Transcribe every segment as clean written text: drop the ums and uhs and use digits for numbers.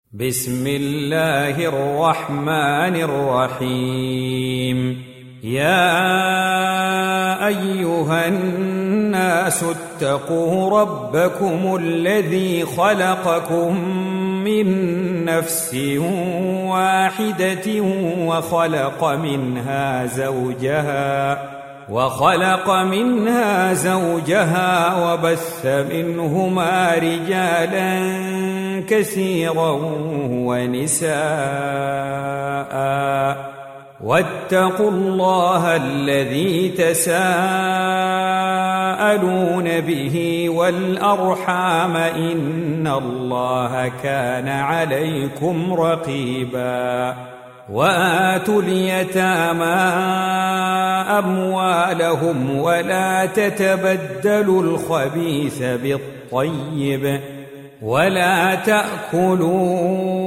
بسم الله الرحمن الرحيم. يا أيها الناس اتقوا ربكم الذي خلقكم من نفس واحدة وخلق منها زوجها وبث منهما رجالا كثيرا ونساء، واتقوا الله الذي تساءلون به والأرحام إن الله كان عليكم رقيبا. وآتوا اليتامى أموالهم ولا تتبدلوا الخبيث بالطيب ولا تأكلوا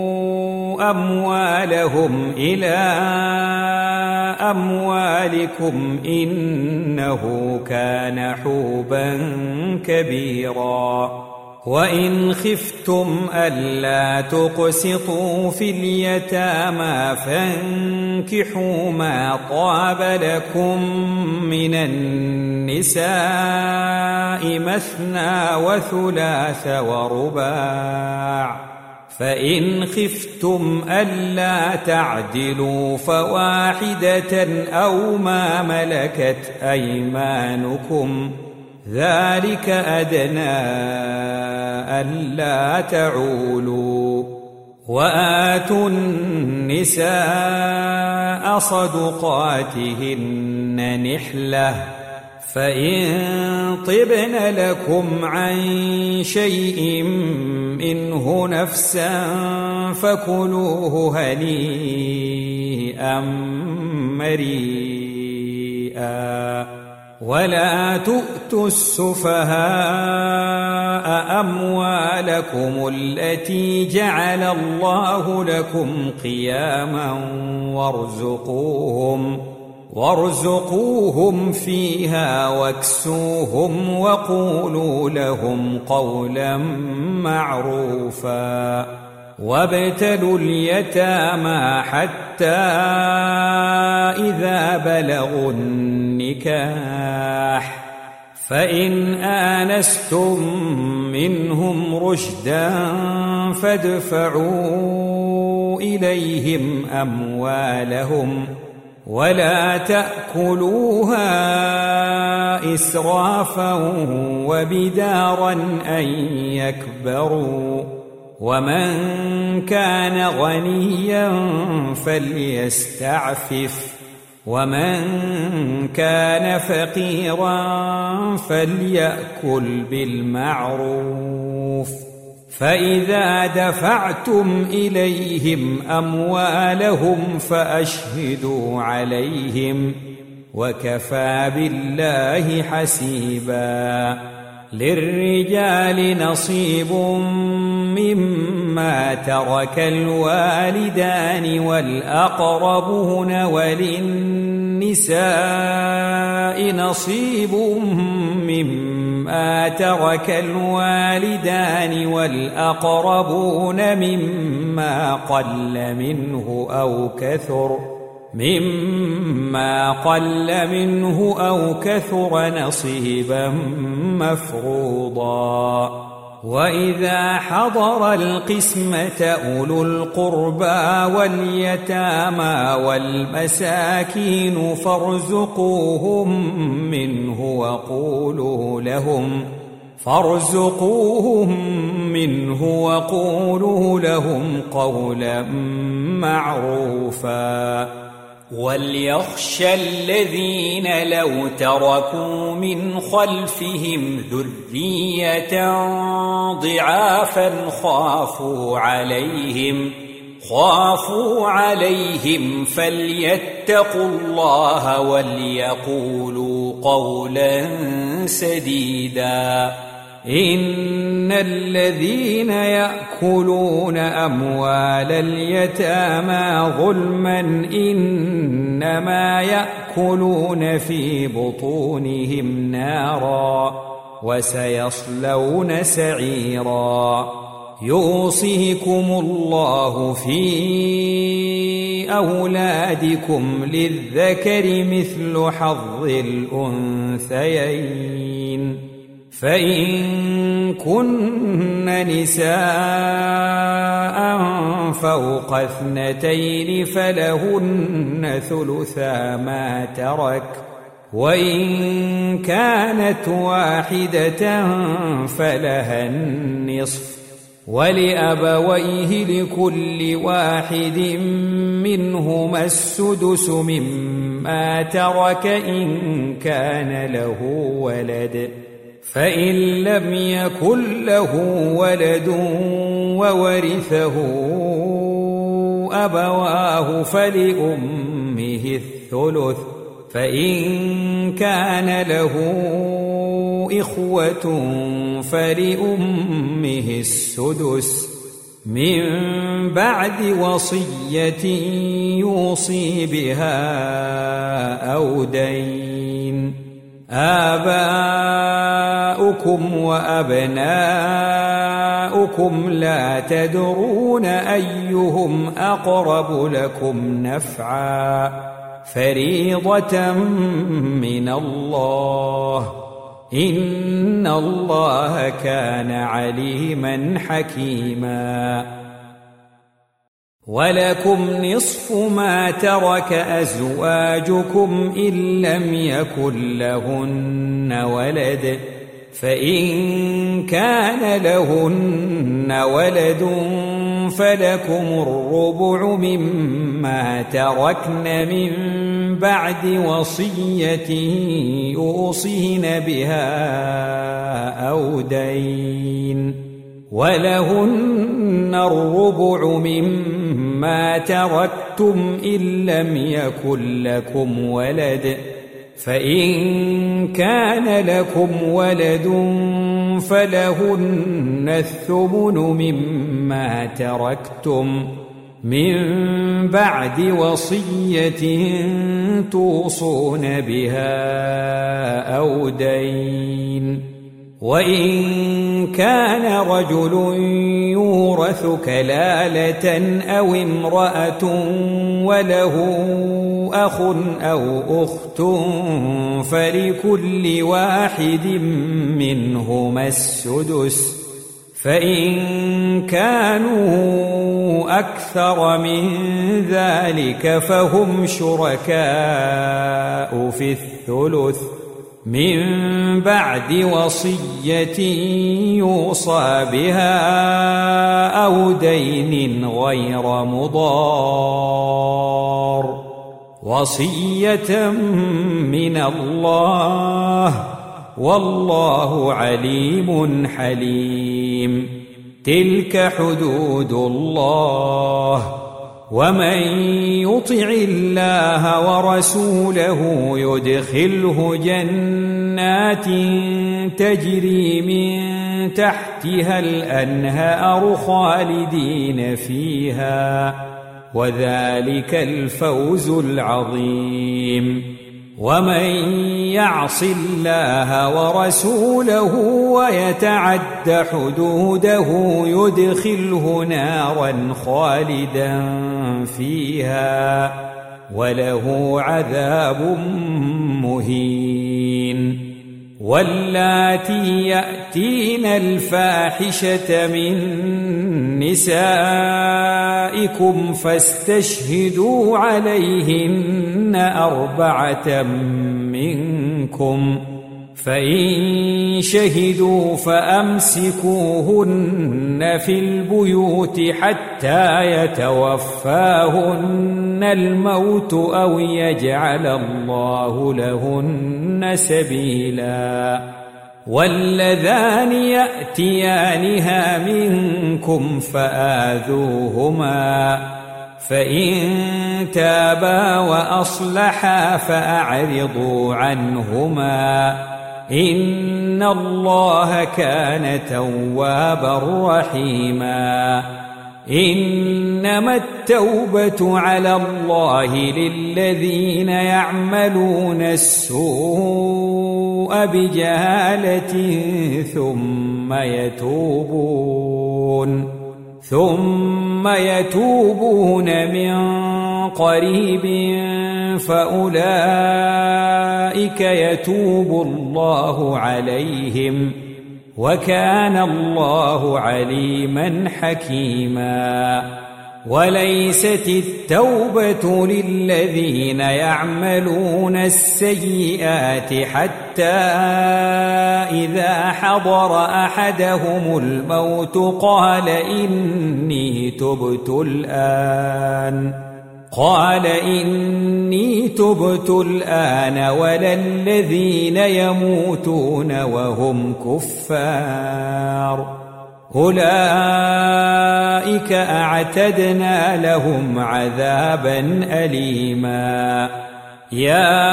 أموالهم إلى أموالكم إنه كان حوبا كبيرا. وإن خفتم ألا تقسطوا في اليتامى فانكحوا ما طاب لكم من النساء مثنى وثلاث ورباع، فإن خفتم ألا تعدلوا فواحدة أو ما ملكت أيمانكم ذلك أدنى ألا تعولوا. وآتوا النساء صدقاتهن نحلة، فإن طبن لكم عن شيء منه نفسا فكلوه هنيئا مريئا. ولا تؤتوا السفهاء أموالكم التي جعل الله لكم قياما وارزقوهم فيها واكسوهم وقولوا لهم قولا معروفا. وابتلوا اليتامى حتى إذا بلغوا النكاح، فإن آنستم منهم رشدا فادفعوا إليهم أموالهم ولا تأكلوها إسرافا وبدارا أن يكبروا. ومن كان غنيا فليستعفف، ومن كان فقيرا فليأكل بالمعروف. فإذا دفعتم إليهم أموالهم فأشهدوا عليهم، وكفى بالله حسيبا. للرجال نصيب مما ترك الوالدان والأقربون، وللنساء نصيب مما ترك الوالدان والأقربون مما قل منه أو كثر نصيبا مفروضا. وإذا حضر القسمة أولو القربى واليتامى والمساكين فارزقوهم منه وقولوا لهم قولا معروفا. وليخشى الذين لو تركوا من خلفهم ذرية ضعافا خافوا عليهم فليتقوا الله وليقولوا قولا سديدا. إن الذين يأكلون أموال اليتامى ظلما إنما يأكلون في بطونهم نارا وسيصلون سعيرا. يوصيكم الله في أولادكم للذكر مثل حظ الأنثيين فإن كن نساء فوق 2 فلهن ثلثا ما ترك وإن كانت واحدة فلها النصف ولأبويه لكل واحد منهما السدس مما ترك إن كان له ولد فإن لم يكن له ولد وورثه أبواه فلأمه الثلث فإن كان له إخوة فلأمه السدس من بعد وصية يوصي بها أو دين آباؤكم وأبناؤكم لا تدرون أيهم أقرب لكم نفعا فريضة من الله إن الله كان عليما حكيما ولكم نصف ما ترك أزواجكم إن لم يكن لهن ولد فإن كان لهن ولد فلكم الربع مما تركن من بعد وصية يوصين بها أو دين ولهن الربع مما تركتم إن لم يكن لكم ولد فإن كان لكم ولد فلهن الثمن مما تركتم من بعد وصية توصون بها أو دين وإن كان رجل يورث كلالة أو امرأة وله أخ أو أخت فلكل واحد منهما السدس فإن كانوا أكثر من ذلك فهم شركاء في الثلث من بعد وصية يوصى بها أو دين غير مضار وصية من الله والله عليم حليم تلك حدود الله ومن يطع الله ورسوله يدخله جنات تجري من تحتها الأنهار خالدين فيها وذلك الفوز العظيم ومن يعص الله ورسوله ويتعد حدوده يدخله نارا خالدا فيها وله عذاب مهين واللاتي يأتين الفاحشة من نسائكم فاستشهدوا عليهن 4 منكم فإن شهدوا فأمسكوهن في البيوت حتى يتوفاهن الموت أو يجعل الله لهن سبيلا واللذان يأتيانها منكم فآذوهما فإن تابا وأصلحا فأعرضوا عنهما إن الله كان توابا رحيما إنما التوبة على الله للذين يعملون السوء بجهالة ثم يتوبون من قريب فأولئك يتوب الله عليهم وكان الله عليما حكيما. وليست التوبة للذين يعملون السيئات حتى إذا حضر أحدهم الموت قال إني تبت الآن ولا الذين يموتون وهم كفار أولئك أعتدنا لهم عذابا أليما. يا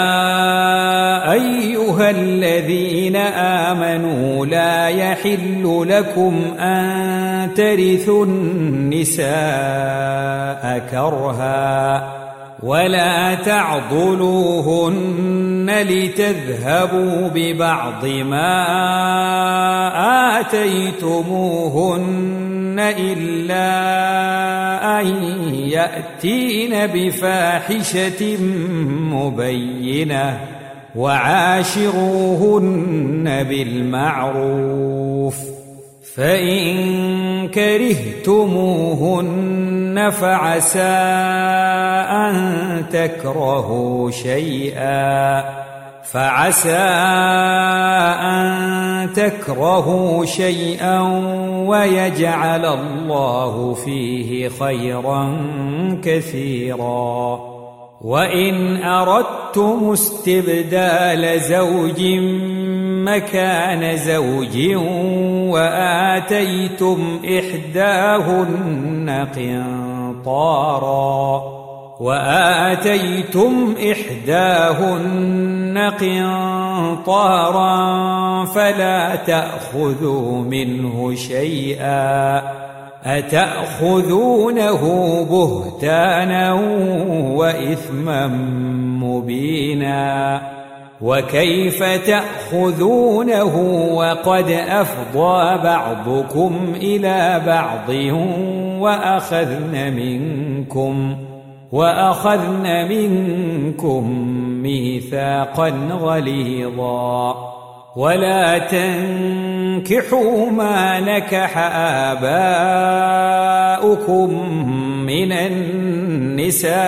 أيها الذين آمنوا لا يحل لكم أن ترثوا النساء كرها ولا تعضلوهن لتذهبوا ببعض ما آتيتموهن إلا أن يأتين بفاحشة مبينة وعاشروهن بالمعروف فإن كرهتموهن فعسى أن تكرهوا شيئا ويجعل الله فيه خيرا كثيرا. وإن أردتم استبدال زوج مكان زوج وآتيتم إحداهن قنطارا فلا تأخذوا منه شيئا أتأخذونه بهتانا وإثما مبينا. وكيف تأخذونه وقد أفضى بعضكم إلى بعض وأخذن منكم ميثاقا غليظا. ولا تنكحوا ما نكح آباؤكم من النساء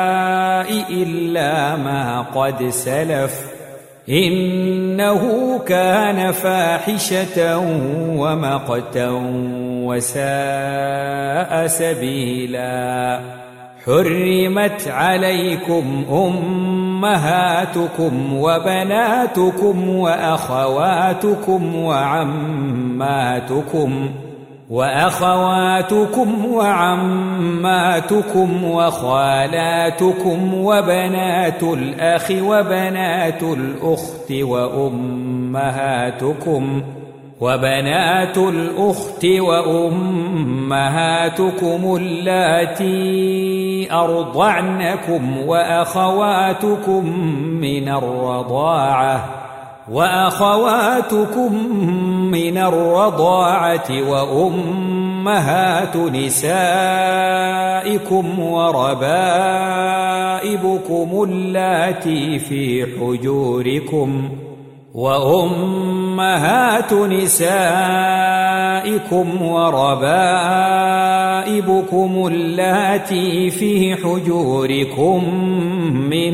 إلا ما قد سلف إنه كان فاحشة ومقتا وساء سبيلا. حرمت عليكم أمهاتكم وبناتكم وأخواتكم وعماتكم وخالاتكم وبنات الأخ وبنات الأخت وبنات الأخت وأمهاتكم اللاتي أرضعنكم وأخواتكم من الرضاعة وأمهات نسائكم وربائبكم اللاتي في حجوركم من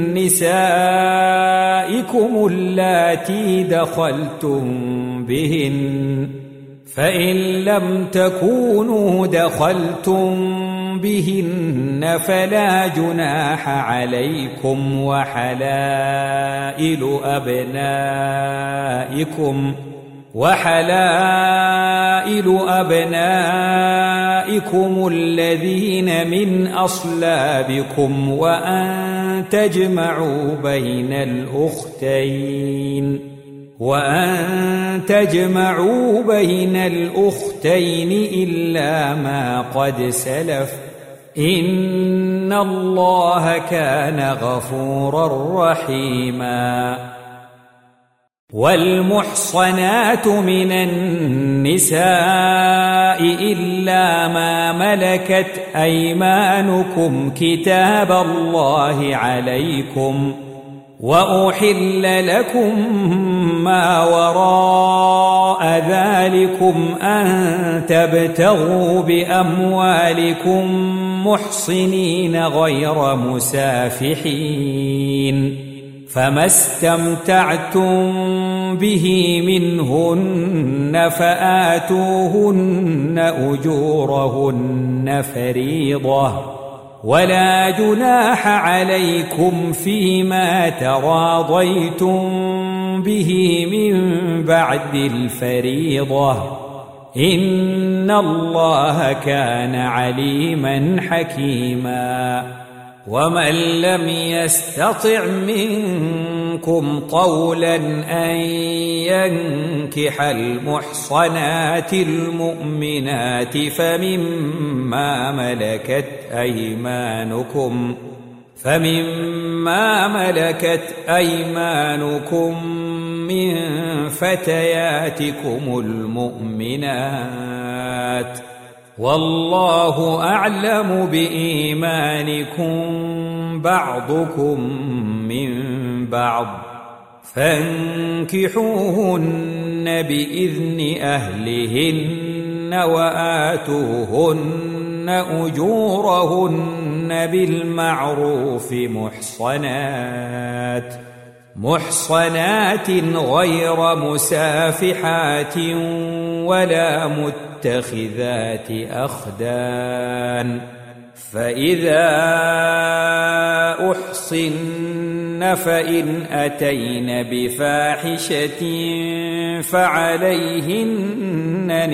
نسائكم اللاتي دخلتم بهن فإن لم تكونوا دخلتم بهن فلا جناح عليكم. وحلائل أبنائكم الذين من أصلابكم وأن تجمعوا بين الأختين وأن تجمعوا بين الأختين إلا ما قد سلف إن الله كان غفورا رحيما. والمحصنات من النساء إلا ما ملكت أيمانكم كتاب الله عليكم، وأحل لكم ما وراء ذلكم أن تبتغوا بأموالكم محصنين غير مسافحين، فما استمتعتم به منهن فآتوهن أجورهن فريضة، ولا جناح عليكم فيما تراضيتم به من بعد الفريضة إن الله كان عليما حكيما. ومن لم يستطع منكم طولا أن ينكح المحصنات المؤمنات فمما ملكت أيمانكم من فتياتكم المؤمنات، والله أعلم بإيمانكم بعضكم من بعض، فانكحوهن بإذن أهلهن وآتوهن أجورهن بالمعروف محصنات غير مسافحات ولا متخذات أخدان، فإذا أحصن فإن أتين بفاحشة فعليهن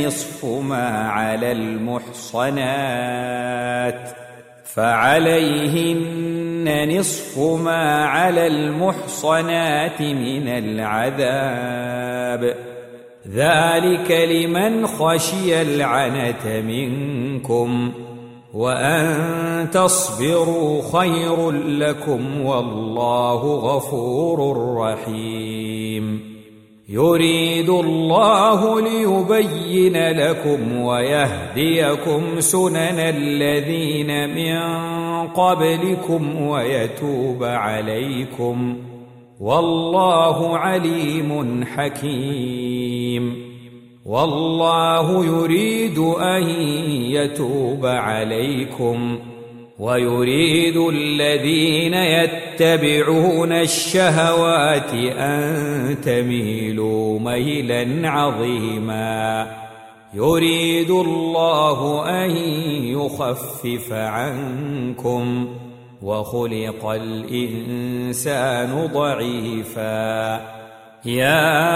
نصف ما على المحصنات من العذاب، ذلك لمن خشي العنة منكم، وأن تصبروا خير لكم والله غفور رحيم. يريد الله ليبين لكم ويهديكم سنن الذين من قبلكم ويتوب عليكم، والله عليم حكيم. والله يريد أن يتوب عليكم، ويريد الذين يتبعون الشهوات أن تميلوا ميلا عظيما. يريد الله أن يخفف عنكم، وخلق الإنسان ضعيفا. يا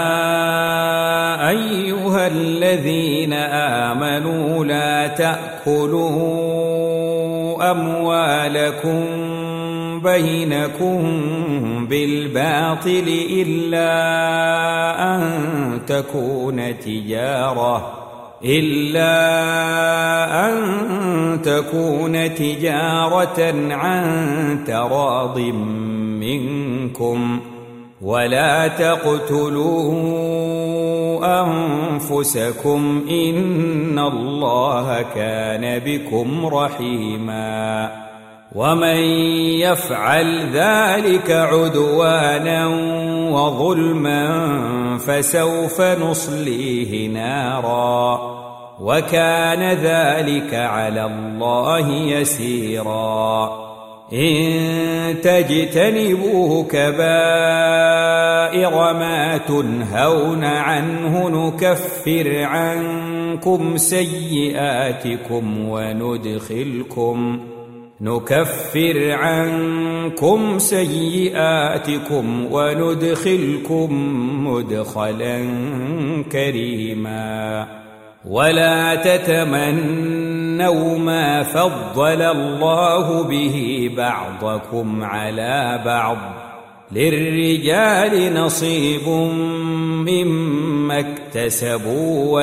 أيها الذين آمنوا لا تأكلوا أموالكم بينكم بالباطل إلا أن تكون تجارة عن تراض منكم، ولا تقتلوا أنفسكم إن الله كان بكم رحيما. ومن يفعل ذلك عدوانا وظلما فسوف نصليه نارا، وكان ذلك على الله يسيرا. إن تجتنبوا كبائر ما تنهون عنه نكفر عنكم سيئاتكم وندخلكم مدخلا كريما. ولا تتمنوا ما فضل الله به بعضكم على بعض، للرجال نصيب مما اكتسبوا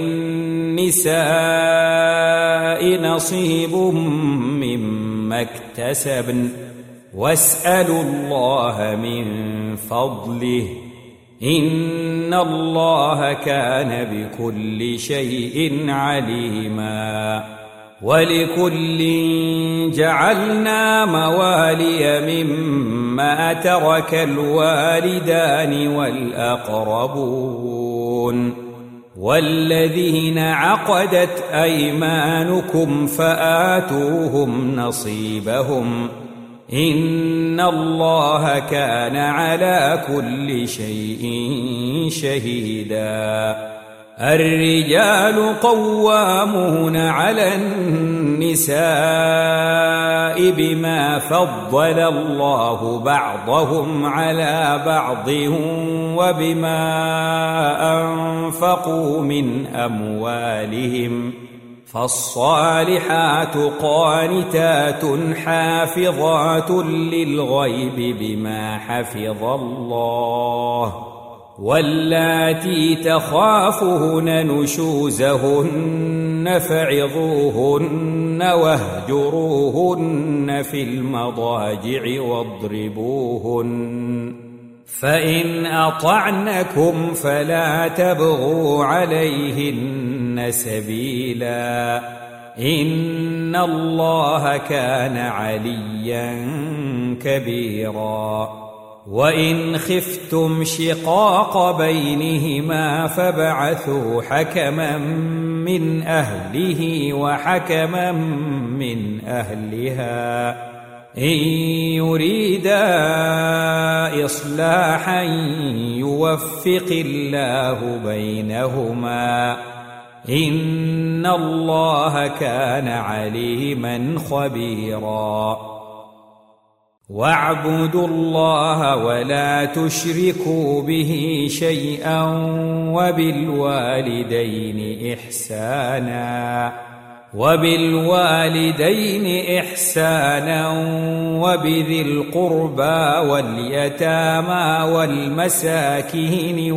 وللنساء نصيب مما اكتسبن واسألوا الله من فضله إن الله كان بكل شيء عليما ولكل جعلنا موالي مما ترك الوالدان والأقربون والذين عقدت أيمانكم فآتوهم نصيبهم إن الله كان على كل شيء شهيدا الرجال قوامون على النساء بما فضل الله بعضهم على بعض وبما أنفقوا من أموالهم فالصالحات قانتات حافظات للغيب بما حفظ الله واللاتي تخافون نشوزهن فعظوهن واهجروهن في المضاجع واضربوهن فإن أطعنكم فلا تبغوا عليهن سبيلا إن الله كان عليا كبيرا وإن خفتم شقاق بينهما فابعثوا حكما من أهله وحكما من أهلها إن يريدا إصلاحا يوفق الله بينهما إن الله كان عليما خبيرا واعبدوا الله ولا تشركوا به شيئا وبالوالدين إحسانا وبذي القربى واليتامى والمساكين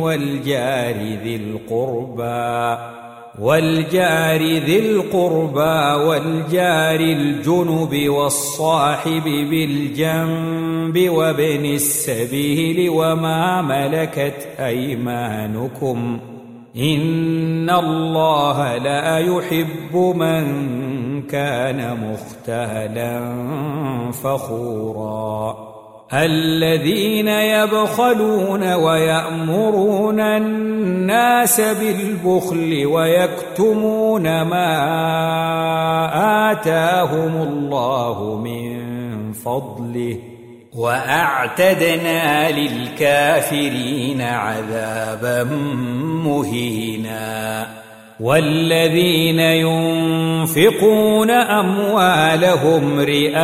والجار ذي القربى والجار الجنب والصاحب بالجنب وابن السبيل وما ملكت أيمانكم إن الله لا يحب من كان مختالا فخورا الذين يبخلون ويأمرون الناس بالبخل ويكتمون ما آتاهم الله من فضله وأعتدنا للكافرين عذابا مهينا والذين ينفقون أموالهم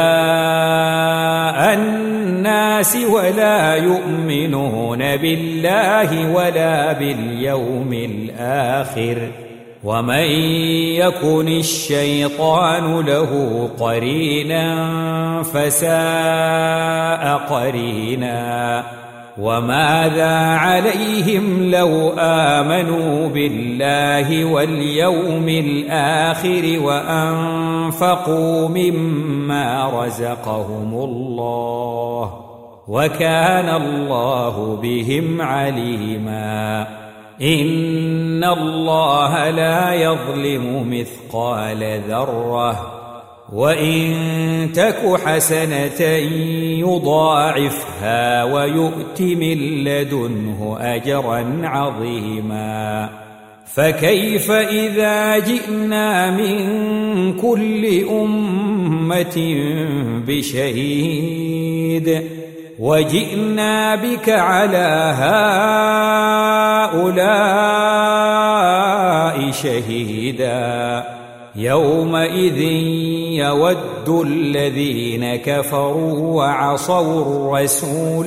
رئاء الناس ولا يؤمنون بالله ولا باليوم الآخر ومن يكن الشيطان له قرينا فساء قرينا وماذا عليهم لو آمنوا بالله واليوم الآخر وأنفقوا مما رزقهم الله وكان الله بهم عليما إن الله لا يظلم مثقال ذرة وإن تك حسنة يضاعفها ويؤت من لدنه أجرا عظيما فكيف إذا جئنا من كل أمة بشهيد وجئنا بك على هؤلاء شهيدا يومئذ يود الذين كفروا وعصوا الرسول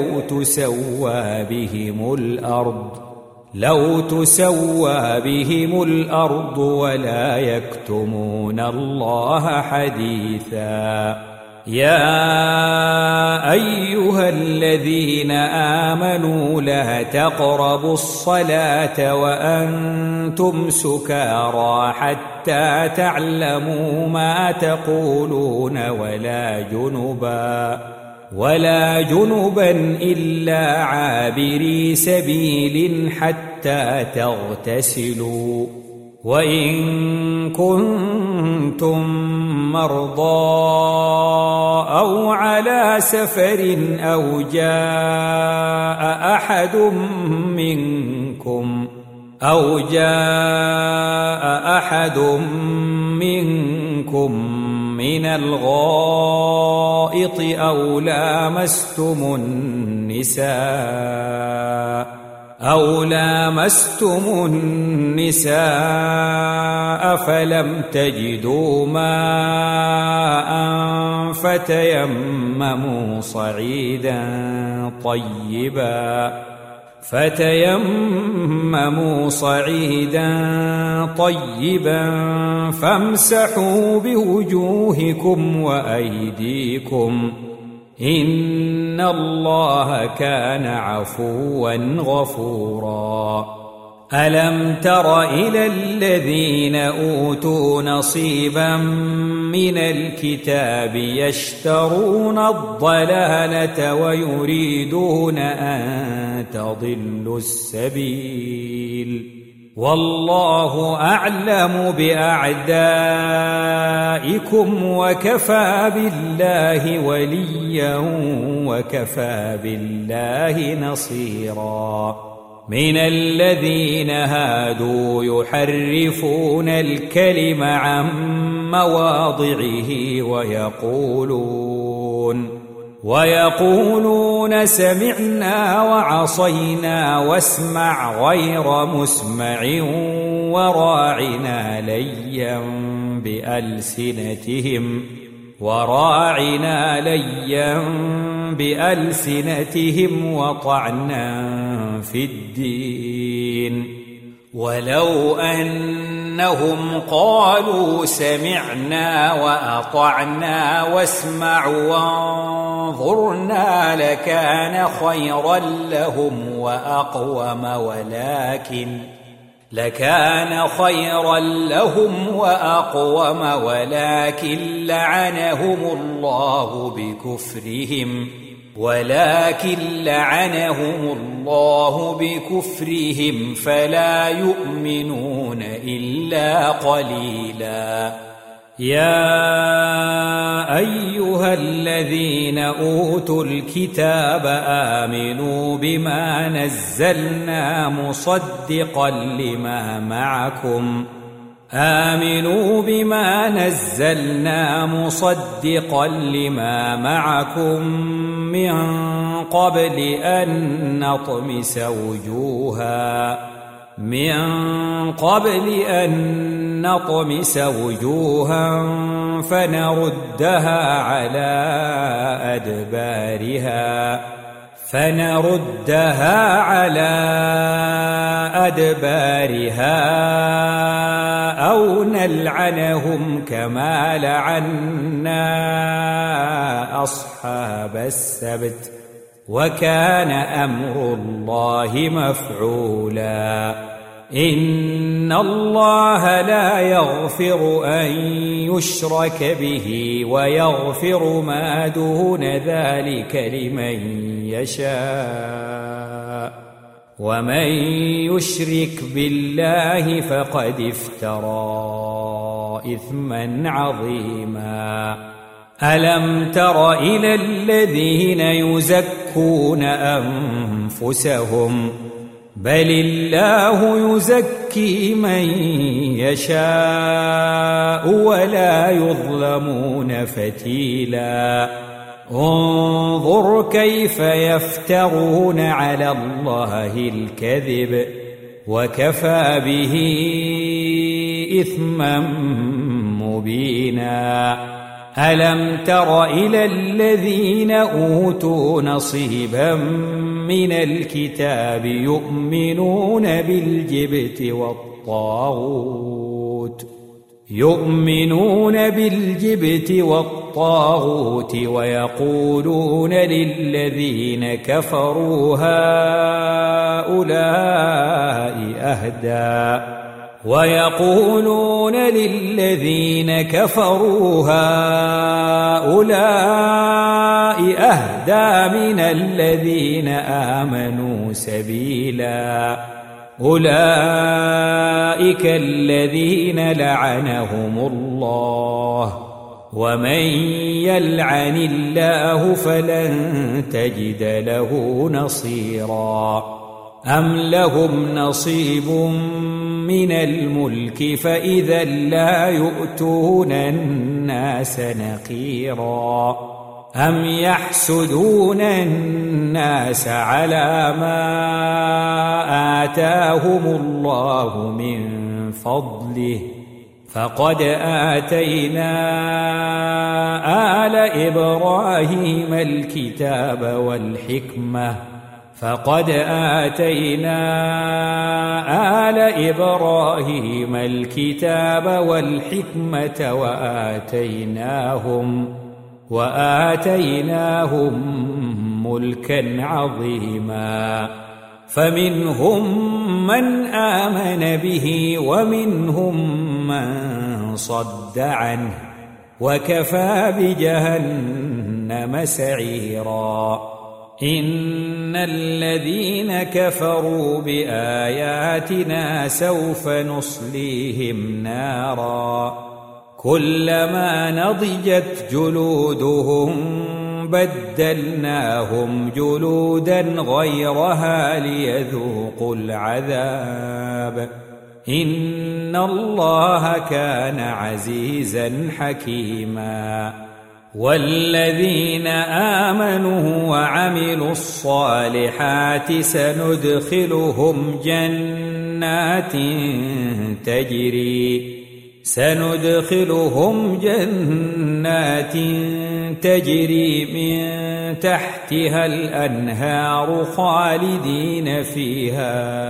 لو تسوى بهم الأرض ولا يكتمون الله حديثا يا أيها الذين آمنوا لا تقربوا الصلاة وأنتم سكارى حتى تعلموا ما تقولون ولا جنبا إلا عابري سبيل حتى تغتسلوا وإن كنتم مرضى أو على سفر أو جاء أحد منكم من الغائط أو لامستم النساء فلم تجدوا ماء فتيمموا صعيدا طيبا فامسحوا بوجوهكم وأيديكم إن الله كان عفوا غفورا ألم تر إلى الذين أوتوا نصيبا من الكتاب يشترون الضلالة ويريدون أن تضلوا السبيل والله أعلم بأعدائكم وكفى بالله وليا وكفى بالله نصيرا من الذين هادوا يحرفون الكلم عن مواضعه ويقولون سمعنا وعصينا واسمع غير مسمع وراعنا ليا بألسنتهم وطعنا في الدين ولو أنهم قالوا سمعنا وأطعنا واسمع وانظرنا لكان خيرا لهم وأقوم ولكن لعنهم الله بكفرهم فلا يؤمنون إلا قليلا يا أيها الذين أوتوا الكتاب آمنوا بما نزلنا مصدقا لما معكم من قبل أن نطمس وجوها فنردها على أدبارها أو نلعنهم كما لعنا أصحاب السبت وكان أمر الله مفعولا إن الله لا يغفر أن يشرك به ويغفر ما دون ذلك لمن يشاء ومن يشرك بالله فقد افترى إثما عظيما ألم تر إلى الذين يزكون أنفسهم بل الله يزكي من يشاء ولا يظلمون فتيلا انظر كيف يفترون على الله الكذب وكفى به إثما مبينا ألم تر إلى الذين أوتوا نصيبا من الكتاب يؤمنون بالجبت والطاغوت يؤمنون بالجبت والطاغوت ويقولون للذين كفروا هؤلاء أهدى من الذين آمنوا سبيلا أولئك الذين لعنهم الله ومن يلعن الله فلن تجد له نصيرا أم لهم نصيب من الملك فإذا لا يؤتون الناس نقيرا أم يحسدون الناس على ما آتاهم الله من فضله فقد آتينا آل إبراهيم الكتاب والحكمة وآتيناهم ملكا عظيما فمنهم من آمن به ومنهم من صد عنه وكفى بجهنم سعيرا إن الذين كفروا بآياتنا سوف نصليهم نارا كلما نضجت جلودهم بدلناهم جلودا غيرها ليذوقوا العذاب إن الله كان عزيزا حكيما والذين آمنوا وعملوا الصالحات سندخلهم جنات تجري من تحتها الأنهار خالدين فيها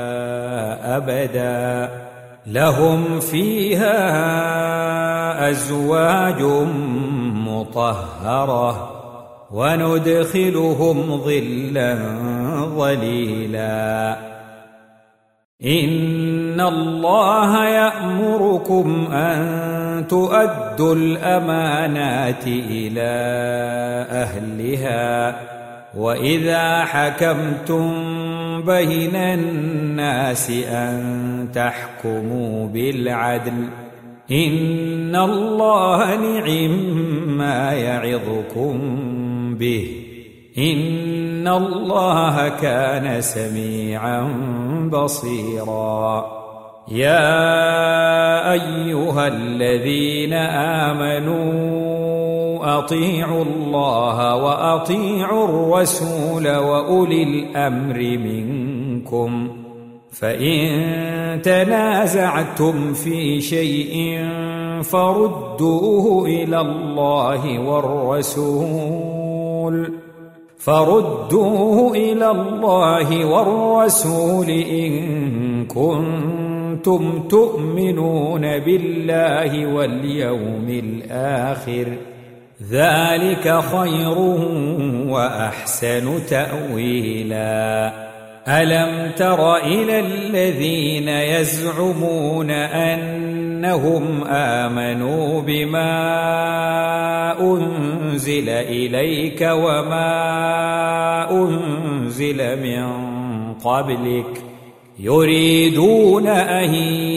أبدا لهم فيها أزواج مطهرة وندخلهم ظلا ظليلا إن الله يأمركم أن تؤدوا الأمانات إلى أهلها وإذا حكمتم بين الناس أن تحكموا بالعدل إن الله نعم يعظكم به إن الله كان سميعا بصيرا يا أيها الذين آمنوا أطيعوا الله وأطيعوا الرسول وأولي الأمر منكم فإن تنازعتم في شيء فردوه إلى الله والرسول إن كنتم تؤمنون بالله واليوم الآخر ذلك خير وأحسن تأويلا ألم تر إلى الذين يزعمون أنهم آمنوا بما أنزل إليك وما أنزل من قبلك يريدون أن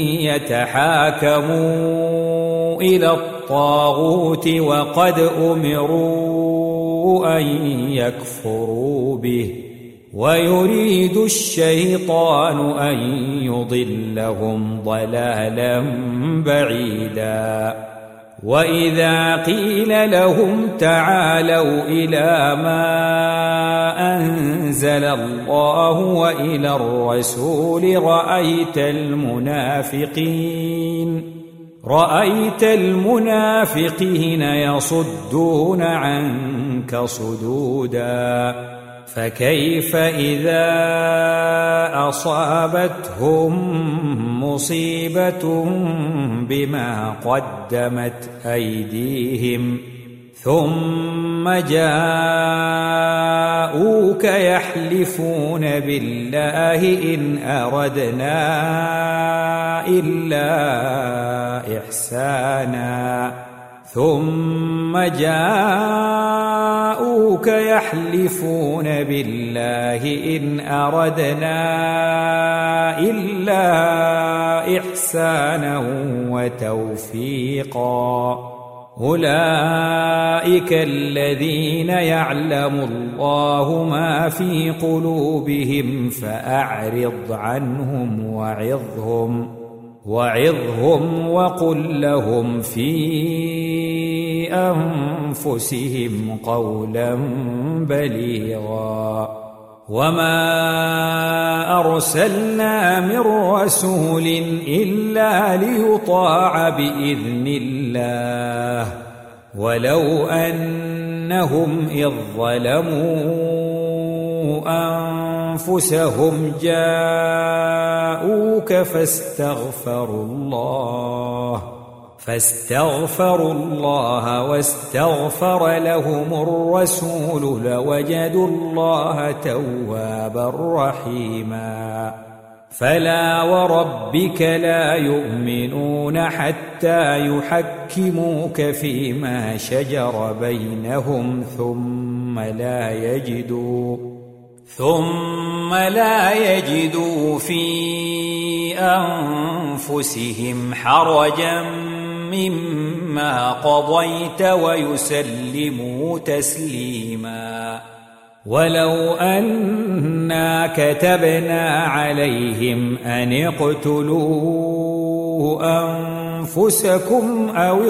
يتحاكموا إلى الطاغوت وقد أمروا أن يكفروا به ويريد الشيطان أن يضلهم ضلالا بعيدا وإذا قيل لهم تعالوا إلى ما أنزل الله وإلى الرسول رأيت المنافقين يصدون عنك صدودا فكيف إذا أصابتهم مصيبة بما قدمت أيديهم ثم جاءوك يحلفون بالله إن أردنا إلا إحسانا ثم جاءوك يحلفون بالله إن أردنا إلا إحسانا وتوفيقا أولئك الذين يعلم الله ما في قلوبهم فأعرض عنهم وعظهم وقل لهم في أنفسهم قولا بليغا وما أرسلنا من رسول إلا ليطاع بإذن الله ولو أنهم إذ ظلموا أنفسهم جاءوك فاستغفروا الله واستغفر لهم الرسول لوجدوا الله توابا رحيما فلا وربك لا يؤمنون حتى يحكموك فيما شجر بينهم ثم لا يجدوا في أنفسهم حرجا مما قضيت ويسلموا تسليما ولو أنا كتبنا عليهم أن اقتلوا أنفسكم أو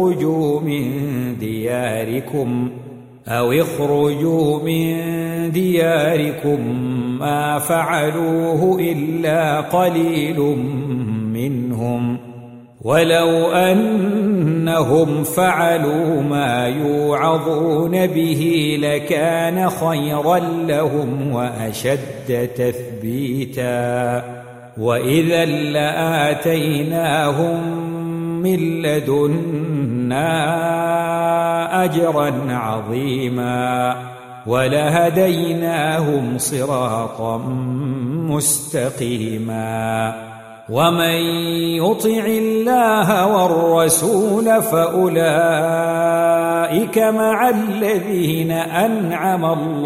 اخرجوا من دياركم ما فعلوه إلا قليل منهم ولو أنهم فعلوا ما يوعظون به لكان خيرا لهم وأشد تثبيتا وإذا لآتيناهم من لدنا أجرا عظيما ولهديناهم صراطا مستقيما ومن يطع الله والرسول فأولئك مع الذين أنعم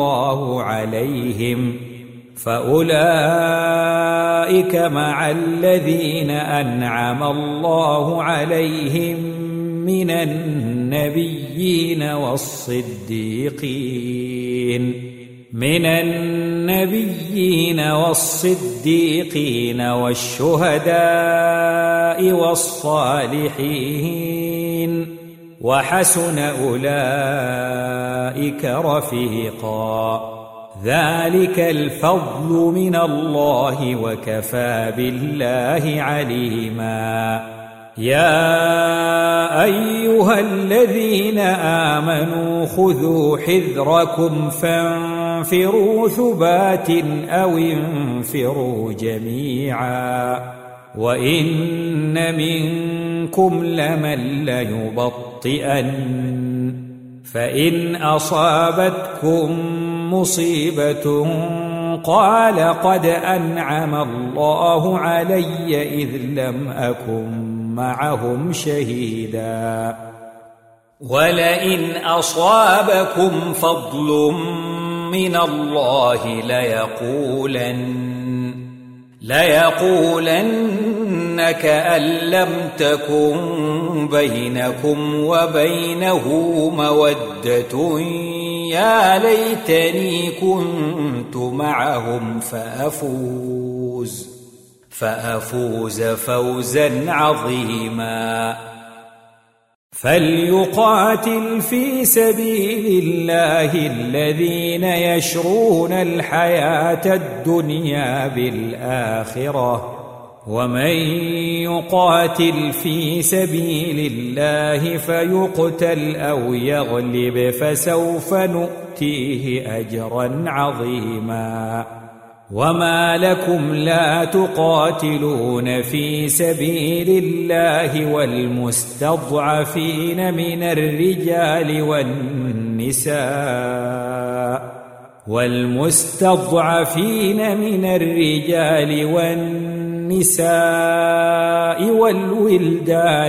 الله عليهم من النبيين والصديقين والشهداء والصالحين وحسن أولئك رفيقا ذلك الفضل من الله وكفى بالله عليما يا أيها الذين آمنوا خذوا حذركم فانفروا ثبات أو انفروا جميعا وإن منكم لمن ليبطئن فإن أصابتكم مصيبة قال قد أنعم الله علي إذ لم أكن معهم شهيدا ولئن أصابكم فضل من الله ليقولن كأن لم تكن بينكم وبينه مودة يا ليتني كنت معهم فأفوز فوزا عظيما فليقاتل في سبيل الله الذين يشرون الحياة الدنيا بالآخرة ومن يقاتل في سبيل الله فيقتل أو يغلب فسوف نؤتيه أجرا عظيما وما لكم لا تقاتلون في سبيل الله والمستضعفين من الرجال والنساء والولدان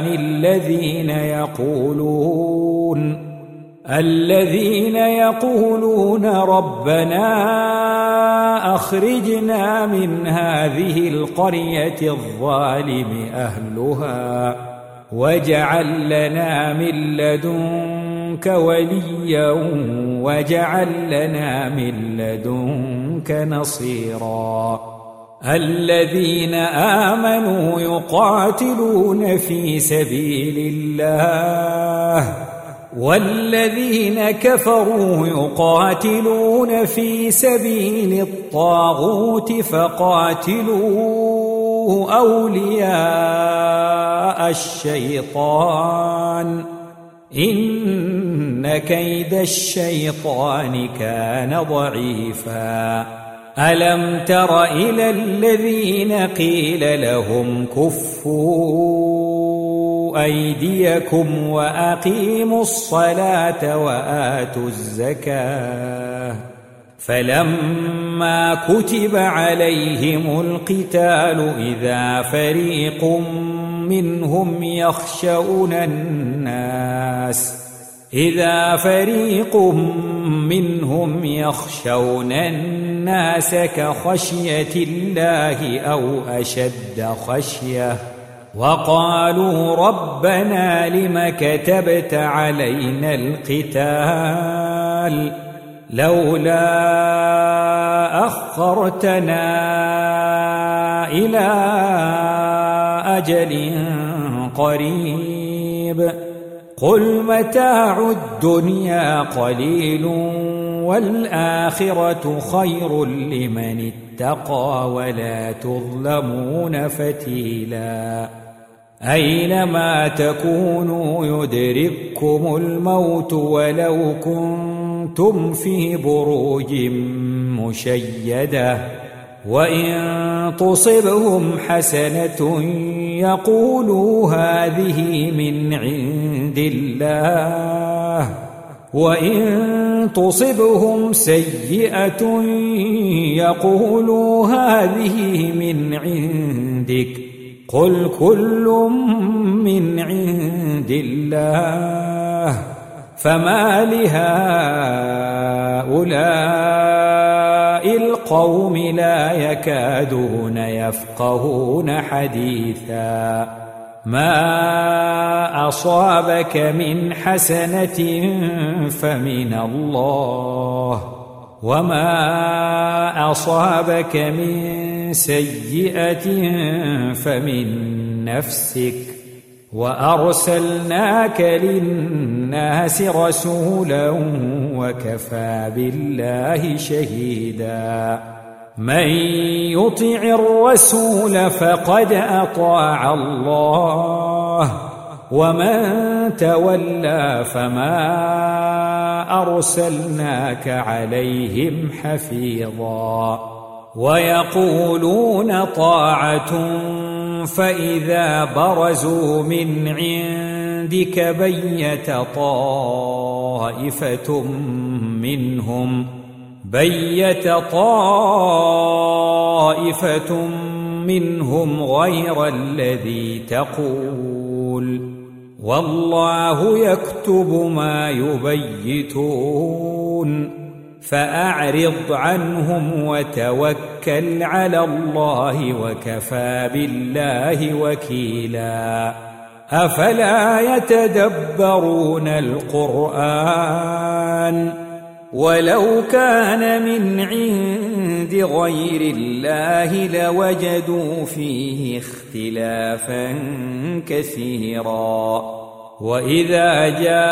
الذين يقولون ربنا أخرجنا من هذه القرية الظالم أهلها واجعل لنا من لدنك وليا واجعل لنا من لدنك نصيرا الذين آمنوا يقاتلون في سبيل الله والذين كفروا يقاتلون في سبيل الطاغوت فقاتلوا أولياء الشيطان إن كيد الشيطان كان ضعيفا ألم تر إلى الذين قيل لهم كفوا أيديكم وأقيموا الصلاة وآتوا الزكاة فلما كتب عليهم القتال إذا فريق منهم يخشون الناس كخشية الله أو أشد خشية وقالوا ربنا لم كتبت علينا القتال لولا أخرتنا إلى أجل قريب قل متاع الدنيا قليل والآخرة خير لمن اتقى ولا تظلمون فتيلا أينما تكونوا يدرككم الموت ولو كنتم في بروج مشيدة وإن تصبهم حسنة يقولوا هذه من عند الله وإن تصبهم سيئة يقولوا هذه من عندك قل كل من عند الله فما لهؤلاء القوم لا يكادون يفقهون حديثا ما أصابك من حسنة فمن الله وما أصابك من سيئة فمن نفسك وأرسلناك للناس رسولا وكفى بالله شهيدا من يطع الرسول فقد أطاع الله ومن تولى فما أرسلناك عليهم حفيظا ويقولون طاعة فإذا برزوا من عندك بيت طائفة منهم غير الذي تقول والله يكتب ما يبيتون فأعرض عنهم وتوكل على الله وكفى بالله وكيلا أفلا يتدبرون القرآن ولو كان من عند غير الله لوجدوا فيه اختلافا كثيرا وإذا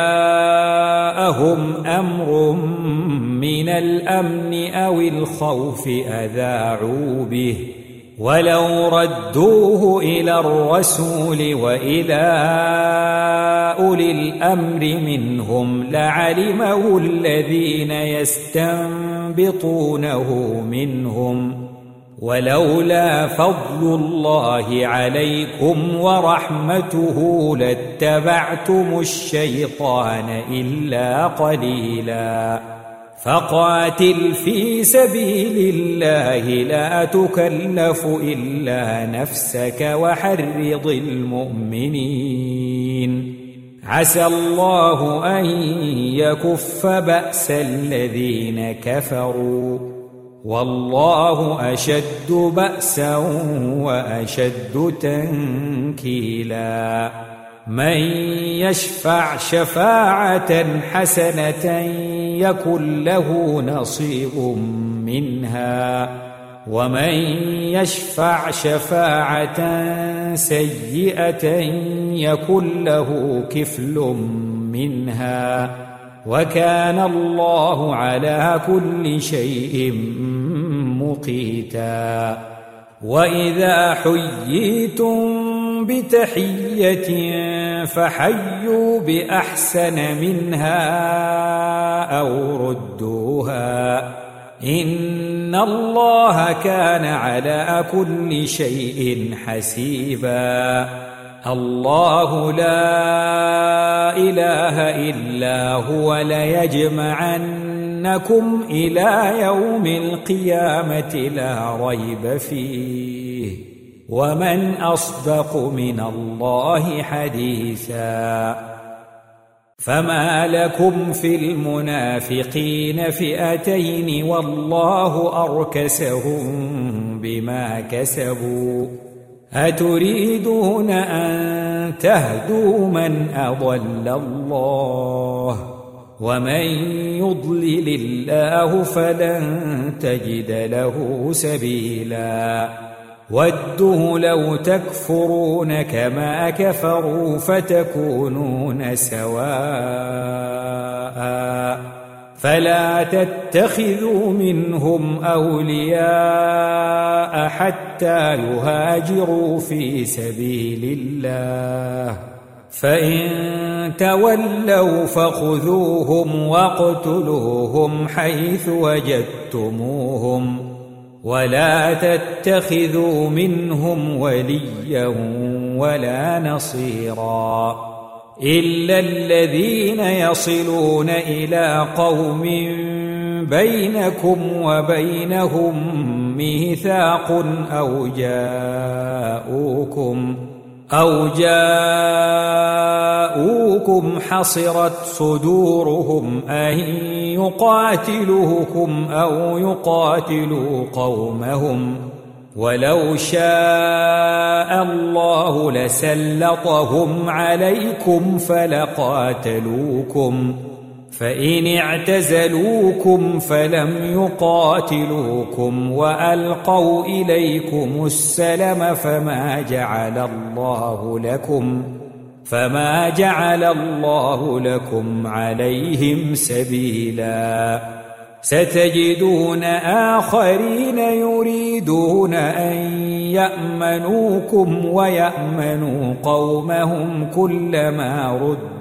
جاءهم أمر من الأمن أو الخوف أذاعوا به ولو ردوه إلى الرسول وإلى أولي الأمر منهم لعلمه الذين يستنبطونه منهم ولولا فضل الله عليكم ورحمته لاتبعتم الشيطان إلا قليلا فقاتل في سبيل الله لا تكلف إلا نفسك وحرض المؤمنين عسى الله أن يكف بأس الذين كفروا والله أشد بأسا وأشد تنكيلا من يشفع شفاعة حسنة يكن له نصيب منها ومن يشفع شفاعة سيئة يكن له كفل منها وكان الله على كل شيء مقيتا وإذا حييتم بتحية فحيوا بأحسن منها أو ردوها إن الله كان على كل شيء حسيبا الله لا إله إلا هو ليجمعنكم إلى يوم القيامة لا ريب فيه ومن أصدق من الله حديثا فما لكم في المنافقين فئتين والله أركسهم بما كسبوا أتريدون أن تهدوا من أضل الله ومن يضلل الله فلن تجد له سبيلا ودوا لو تكفرون كما كفروا فتكونون سواء فلا تتخذوا منهم أولياء حتى يهاجروا في سبيل الله فإن تولوا فخذوهم واقتلوهم حيث وجدتموهم ولا تتخذوا منهم وليا ولا نصيرا إلا الذين يصلون إلى قوم بينكم وبينهم ميثاق أو جاءوكم حصرت صدورهم أن يقاتلوكم أو يقاتلوا قومهم ولو شاء الله لسلطهم عليكم فلقاتلوكم فإن اعتزلوكم فلم يقاتلوكم وألقوا إليكم السلم فما جعل الله لكم عليهم سبيلا ستجدون آخرين يريدون أن يأمنوكم ويأمنوا قومهم كلما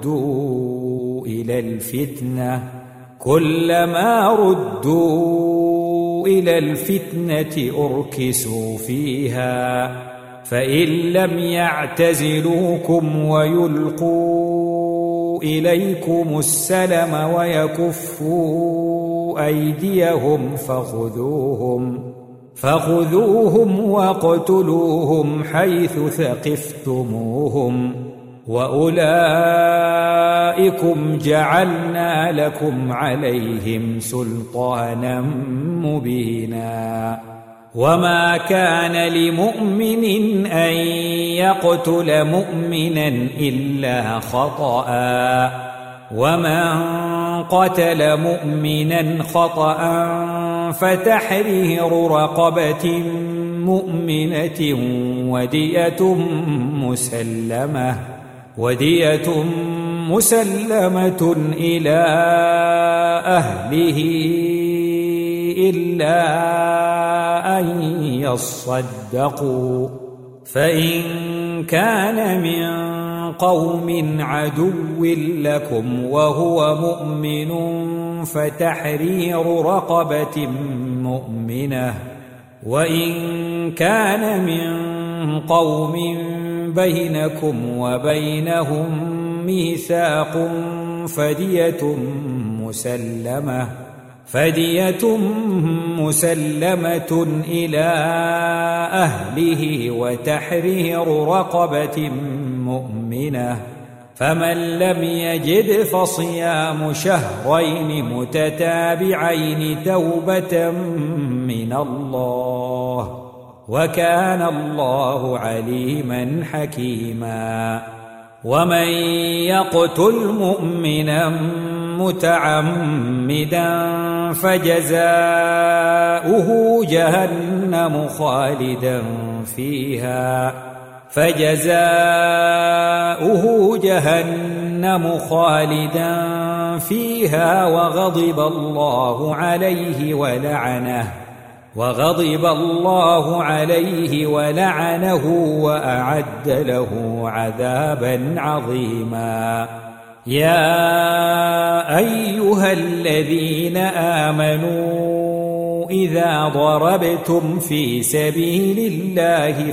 ردوا إلى الفتنة أركسوا فيها فإن لم يعتزلوكم ويلقوا إليكم السلم ويكفوا أيديهم فخذوهم واقتلوهم حيث ثقفتموهم وأولئكم جعلنا لكم عليهم سلطانا مبينا وما كان لمؤمن أن يقتل مؤمنا إلا خطأ ومن قتل مؤمنا خطأ فتحرير رقبة مؤمنة ودية مسلمة إلى أهله إلا أن يصدقوا. فإن كان من قوم عدو لكم وهو مؤمن فتحرير رقبة مؤمنة، وإن كان من قوم بينكم وبينهم ميثاق فدية مسلمة إلى أهله وتحرير رقبة مؤمنة. فمن لم يجد فصيام شهرين متتابعين توبة من الله، وكان الله عليما حكيما. ومن يقتل مؤمنا متعمدا فجزاؤه جهنم خالدا فيها وغضب الله عليه ولعنه وأعد له عذابا عظيما. يا أيها الذين آمنوا إذا ضربتم في سبيل الله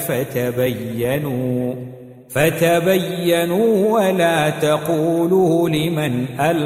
فتبينوا ولا تقولوا لمن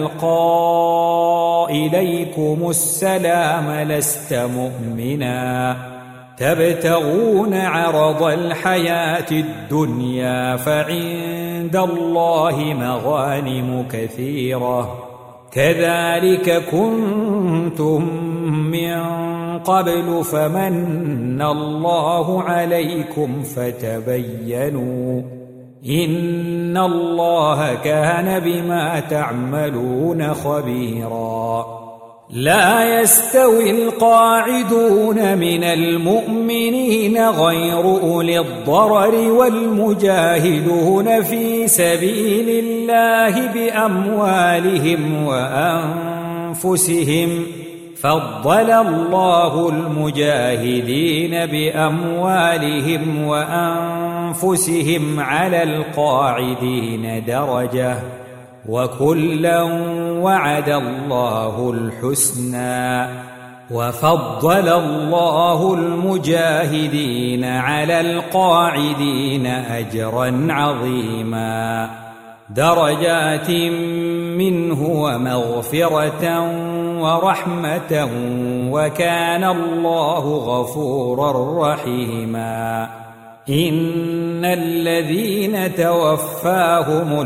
ألقى إليكم السلام لست مؤمنا تبتغون عرض الحياة الدنيا فعند الله مغانم كثيرة كذلك كنتم من قبل فمن الله عليكم فتبينوا إن الله كان بما تعملون خبيرا. لا يستوي القاعدون من المؤمنين غير أولي الضرر والمجاهدون في سبيل الله بأموالهم وأنفسهم فضل الله المجاهدين بأموالهم وأنفسهم على القاعدين درجة وكلا وعد الله الحسنى وفضل الله المجاهدين على القاعدين أجرا عظيما درجات منه ومغفرة ورحمة وكان الله غفورا رحيما. إن الذين توفاهم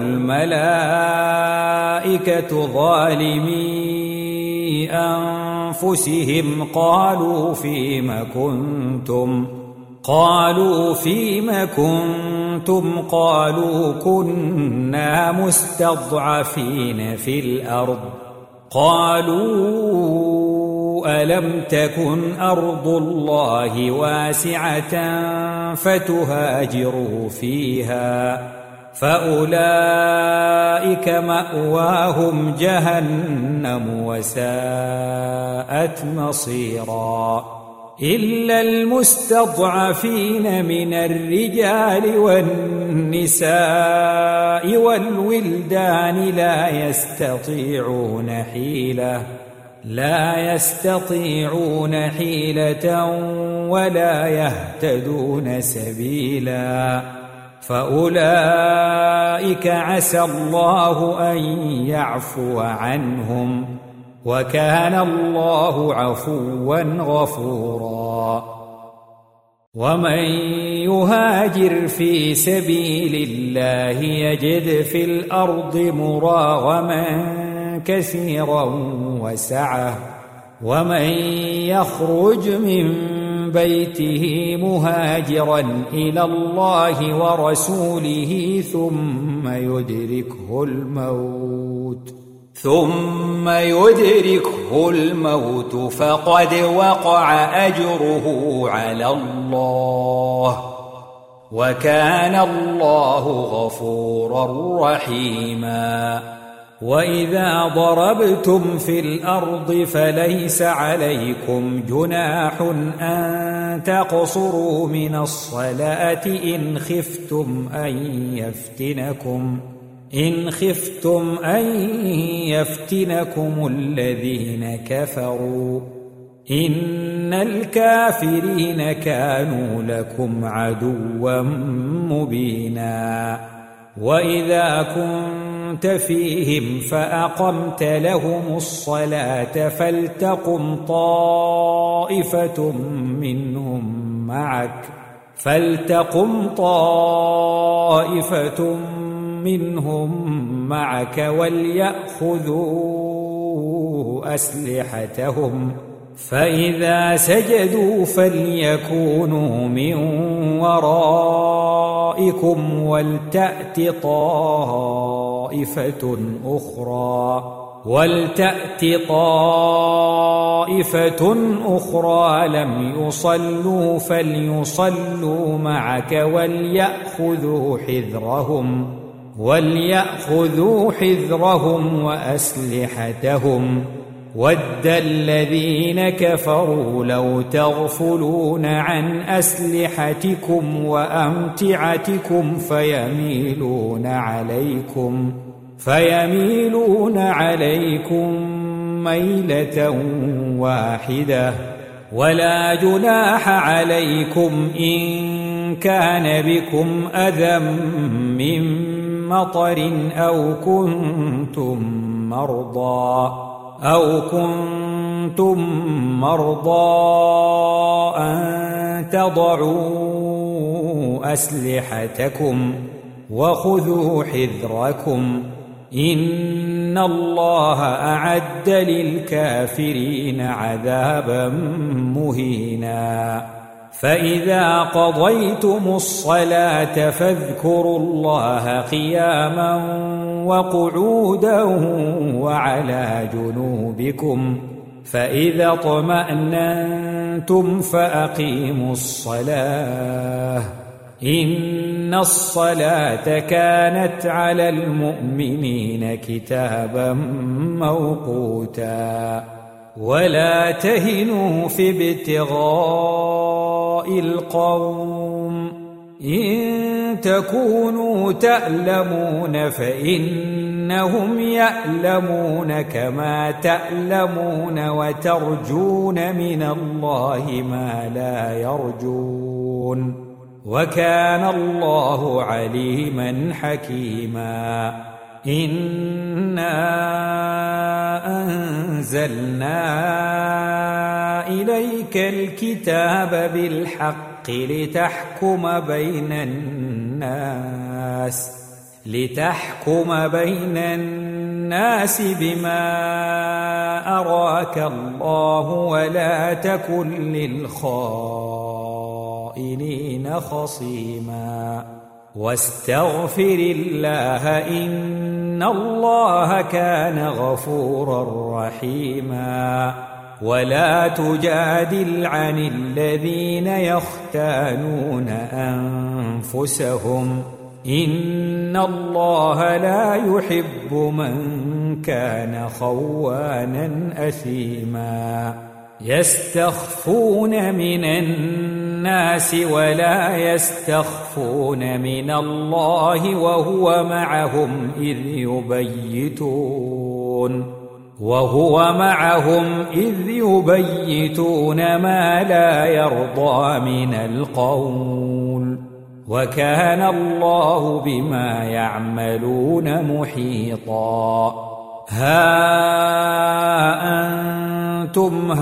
الملائكة ظالمي أنفسهم قالوا فيم كنتم قالوا كنا مستضعفين في الأرض قالوا ألم تكن أرض الله واسعة فتهاجروا فيها فأولئك مأواهم جهنم وساءت مصيرا. إلا المستضعفين من الرجال والنساء والولدان لا يستطيعون حيلة ولا يهتدون سبيلا فأولئك عسى الله أن يعفو عنهم وكان الله عفوا غفورا. ومن يهاجر في سبيل الله يجد في الأرض مراغما كثيرا وسعة ومن يخرج من بيته مهاجرا إلى الله ورسوله ثم يدركه الموت فقد وقع أجره على الله وكان الله غفورا رحيما. وإذا ضربتم في الأرض فليس عليكم جناح أن تقصروا من الصلاة إن خفتم أن يفتنكم الذين كفروا إن الكافرين كانوا لكم عدوا مبينا وإذا كنت فيهم فأقمت لهم الصلاة فلتقم طائفة منهم معك وليأخذوا أسلحتهم فإذا سجدوا فليكونوا من ورائكم ولتأت طائفة أخرى لم يصلوا فليصلوا معك وليأخذوا حذرهم وأسلحتهم ود الذين كفروا لو تغفلون عن أسلحتكم وأمتعتكم فيميلون عليكم ميلة واحدة ولا جناح عليكم إن كان بكم أذى من مطر أو كنتم مرضى أن تضعوا أسلحتكم وخذوا حذركم إن الله أعد للكافرين عذابا مهينا فإذا قضيتم الصلاة فاذكروا الله قياما وقعودا وعلى جنوبكم فإذا اطمأننتم فأقيموا الصلاة إن الصلاة كانت على المؤمنين كتابا موقوتا ولا تهنوا في ابتغاء القوم إن تكونوا تألمون فإنهم يألمون كما تألمون وترجون من الله ما لا يرجون وكان الله عليما حكيما إنا أنزلنا إليك الكتاب بالحق لتحكم بين الناس بما أراك الله ولا تكن للخائنين خصيما واستغفر الله إن الله كان غفورا رحيما ولا تجادل عن الذين يختانون أنفسهم إن الله لا يحب من كان خوانا أثيما يستخفون من الناس ولا يستخفون من الله وهو معهم إذ يبيتون ما لا يرضى من القول وكان الله بما يعملون محيطا ها أنتم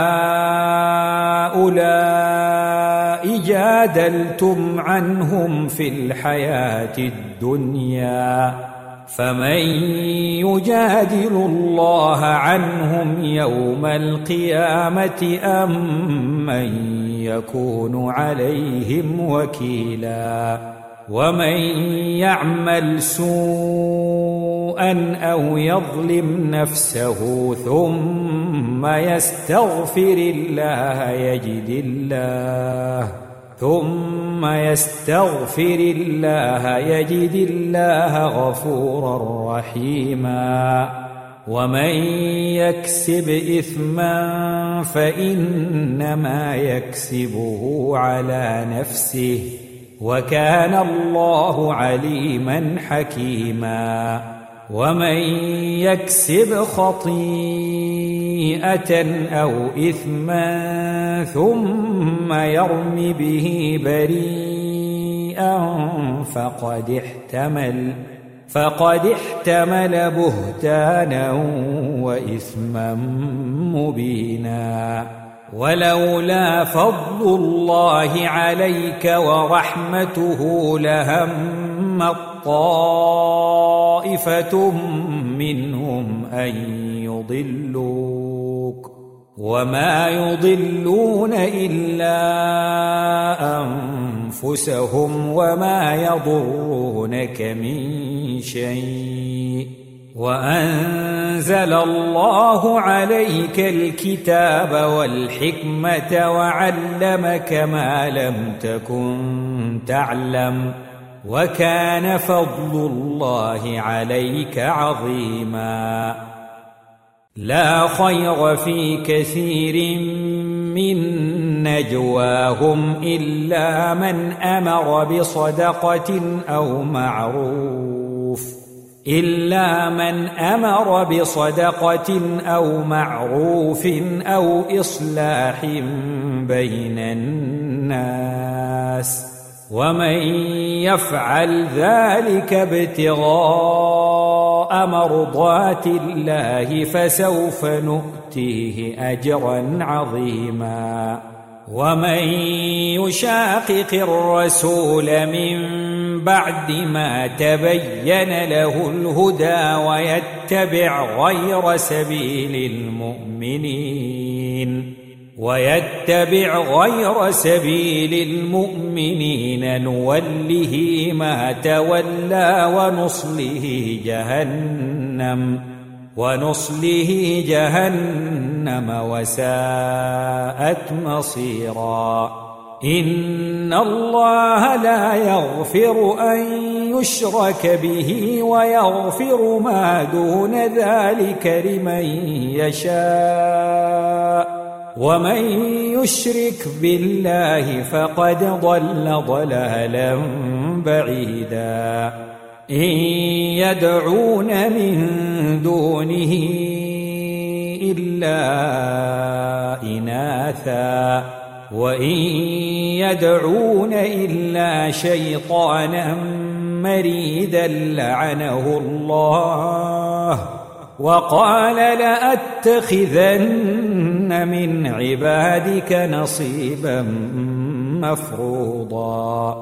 هؤلاء جادلتم عنهم في الحياة الدنيا فمن يجادل الله عنهم يوم القيامة أم من يكون عليهم وكيلا ومن يعمل سوءا أو يظلم نفسه ثم يستغفر الله ثم يستغفر الله يجد الله غفورا رحيما ومن يكسب إثما فإنما يكسبه على نفسه وكان الله عليما حكيما ومن يكسب خطيئة أو إثما ثم يرم به بريئا فقد احتمل بهتانا وإثما مبينا ولولا فضل الله عليك ورحمته لهم طائفة منهم أن يضلوك وما يضلون إلا أنفسهم وما يضرونك من شيء وأنزل الله عليك الكتاب والحكمة وعلمك ما لم تكن تعلم وكان فضل الله عليك عظيما لا خير في كثير من نجواهم إلا من أمر بصدقة أو معروف أو إصلاح بين الناس ومن يفعل ذلك ابتغاء مرضات الله فسوف نؤتيه أجرا عظيما ومن يشاقق الرسول من بعد ما تبين له الهدى ويتبع غير سبيل المؤمنين نوله ما تولى ونصله جهنم وساءت مصيرا إن الله لا يغفر أن يشرك به ويغفر ما دون ذلك لمن يشاء ومن يشرك بالله فقد ضل ضلالا بعيدا إن يدعون من دونه إلا إناثا وإن يدعون إلا شيطانا مريدا لعنه الله وقال لأتخذن من عبادك نصيبا مفروضا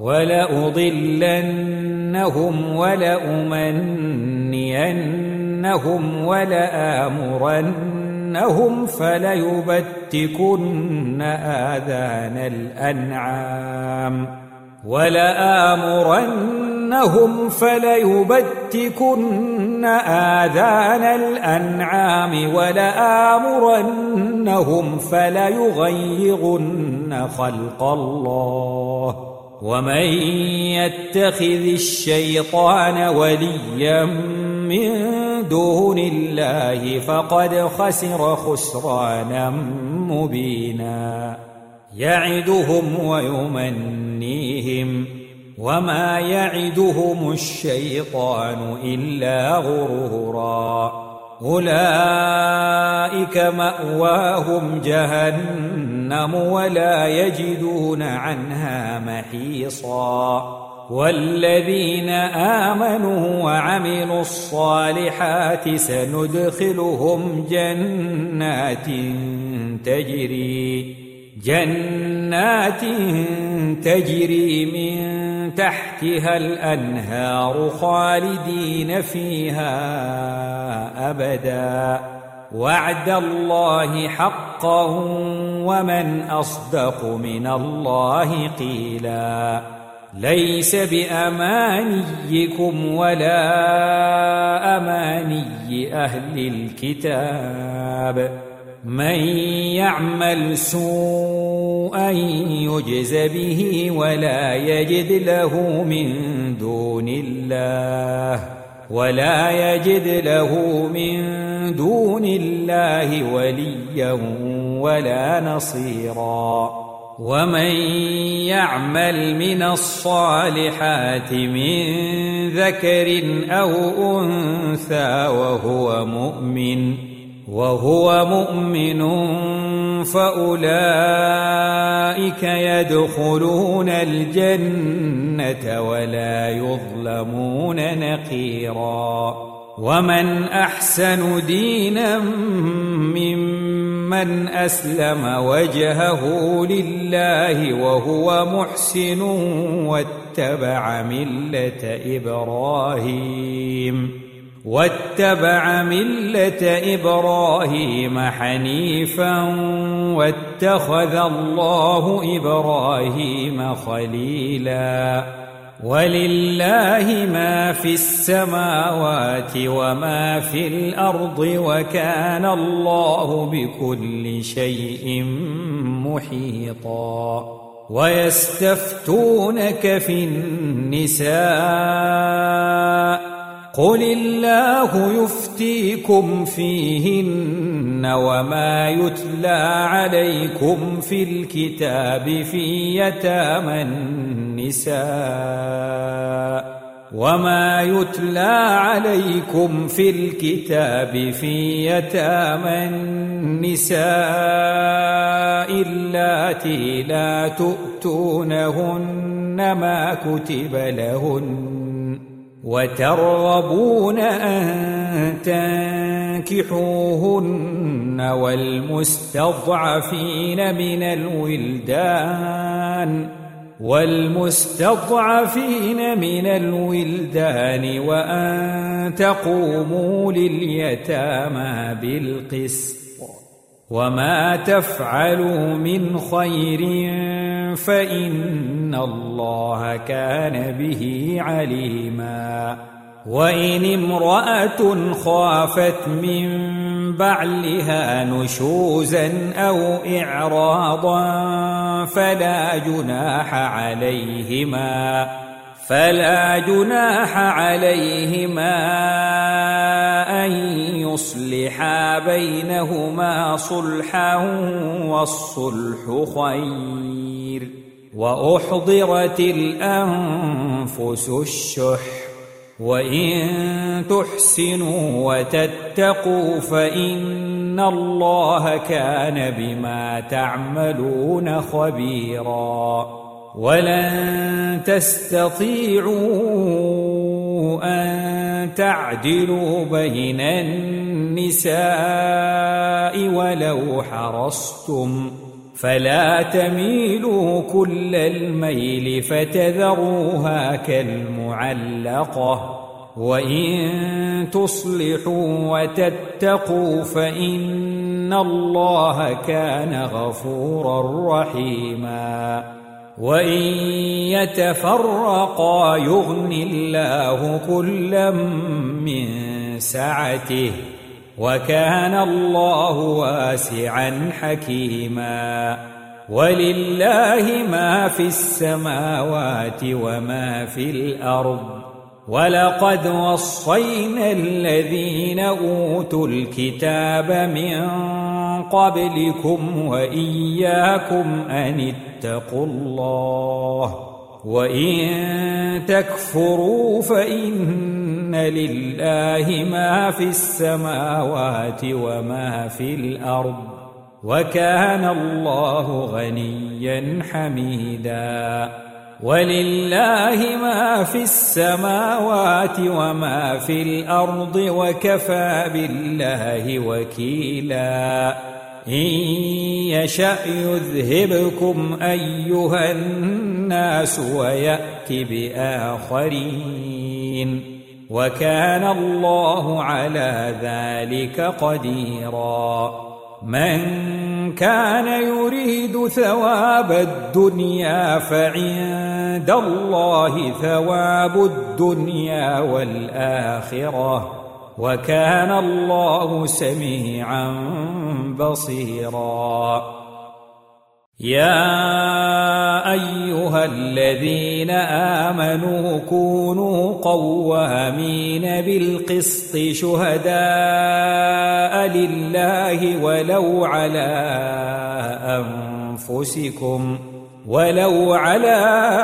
ولأضلنهم ولأمنينهم ولآمرنهم فليبتكن آذان الأنعام ولآمرنهم فليغيرن خلق الله ومن يتخذ الشيطان وليا من دون الله فقد خسر خسرانا مبينا يعدهم ويمنيهم وما يعدهم الشيطان إلا غرورا أولئك مأواهم جهنم ولا يجدون عنها محيصا والذين آمنوا وعملوا الصالحات سندخلهم جنات تجري من تحتها الأنهار خالدين فيها أبدا وعد الله حقا ومن أصدق من الله قيلا ليس بأمانيكم ولا أماني أهل الكتاب من يعمل سوءا أن يجز به ولا يجد له من دون الله وليا ولا نصيرا. ومن يعمل من الصالحات من ذكر أو أنثى وهو مؤمن فأولئك يدخلون الجنة ولا يظلمون نقيرا. ومن أحسن دينا ممن أسلم وجهه لله وهو محسن واتبع ملة إبراهيم حنيفا واتخذ الله إبراهيم خليلا. ولله ما في السماوات وما في الأرض وكان الله بكل شيء محيطا. ويستفتونك في النساء قل الله يفتيكم فيهن وما يتلى عليكم في الكتاب في يتامى النساء اللاتي لا تؤتونهن ما كتب لهن وترغبون أن تنكحوهن والمستضعفين من الولدان وأن تقوموا لليتامى بالقسط. وما تفعلوا من خير فإن الله كان به عليما. وإن امرأة خافت من بعلها نشوزا أو إعراضا فلا جناح عليهما أن يصلحا بينهما صلحا والصلح خير. وأحضرت الأنفس الشح وإن تحسنوا وتتقوا فإن الله كان بما تعملون خبيرا. ولن تستطيعوا أن تعدلوا بين النساء ولو حرصتم فلا تميلوا كل الميل فتذروها كالمعلقة. وإن تصلحوا وتتقوا فإن الله كان غفورا رحيما. وإن يتفرقا يغن الله كلا من سعته وكان الله واسعا حكيما. ولله ما في السماوات وما في الأرض. ولقد وصينا الذين أوتوا الكتاب من قبلكم وإياكم أن اتقوا الله. وإن تكفروا فإن لله ما في السماوات وما في الأرض وكان الله غنيا حميدا. ولله ما في السماوات وما في الأرض وكفى بالله وكيلا. إن يشأ يذهبكم أيها الناس ويأت بآخرين وكان الله على ذلك قديرا. من كان يريد ثواب الدنيا فعند الله ثواب الدنيا والآخرة وكان الله سميعا بصيرا. يا أيها الذين آمنوا كونوا قوامين بالقسط شهداء لله ولو على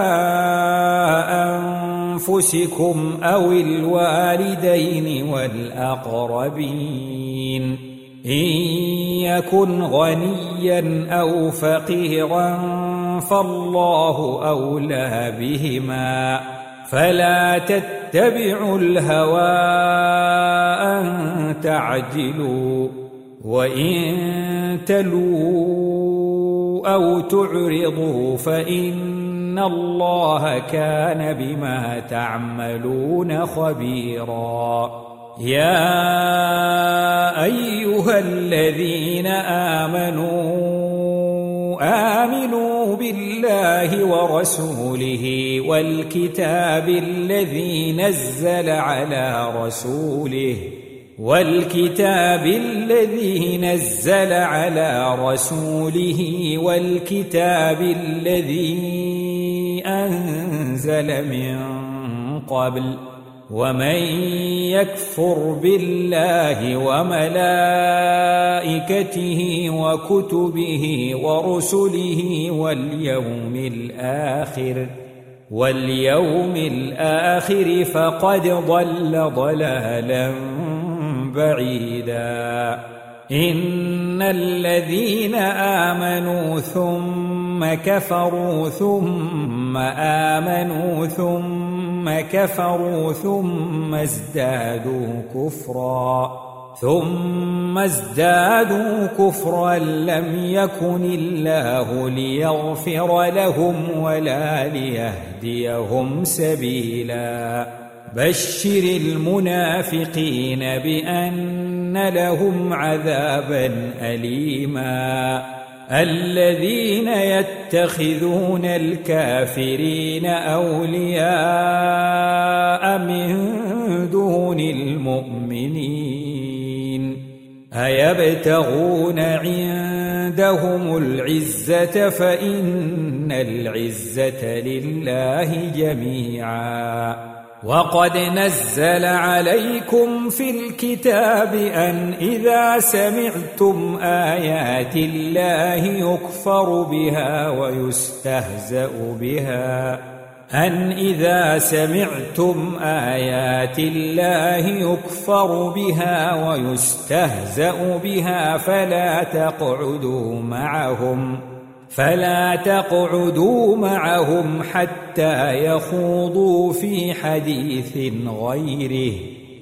أنفسكم أو الوالدين والأقربين إن يكن غنيا أو فقيرا فالله أولى بهما فلا تتبعوا الهوى أن تعجلوا وإن تلووا أو تعرضوا فإن الله كان بما تعملون خبيرا يا أيها الذين آمنوا بالله ورسوله والكتاب الذي نزل على رسوله والكتاب الذي أنزل من قبل ومن يكفر بالله وملائكته وكتبه ورسله واليوم الآخر فقد ضل ضلالا بعيدا إن الذين آمنوا ثم كفروا ثم آمنوا ثم كفروا ثم ازدادوا كفرا لم يكن الله ليغفر لهم ولا ليهديهم سبيلا بشر المنافقين بأن لهم عذابا أليما الذين يتخذون الكافرين أولياء من دون المؤمنين أيبتغون عندهم العزة فإن العزة لله جميعا وقد نزل عليكم في الكتاب أن إذا سمعتم آيات الله يكفر بها ويستهزأ بها فلا تقعدوا معهم حتى يخوضوا في حديث غيره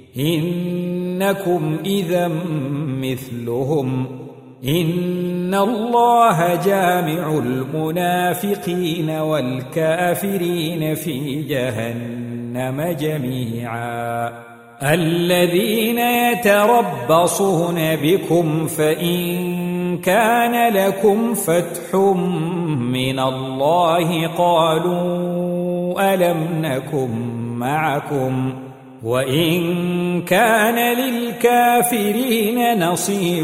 إنكم إذا مثلهم إن الله جامع المنافقين والكافرين في جهنم جميعا الذين يتربصون بكم فإن كان لكم فتح من الله قالوا ألم نكن معكم وإن كان للكافرين نصيب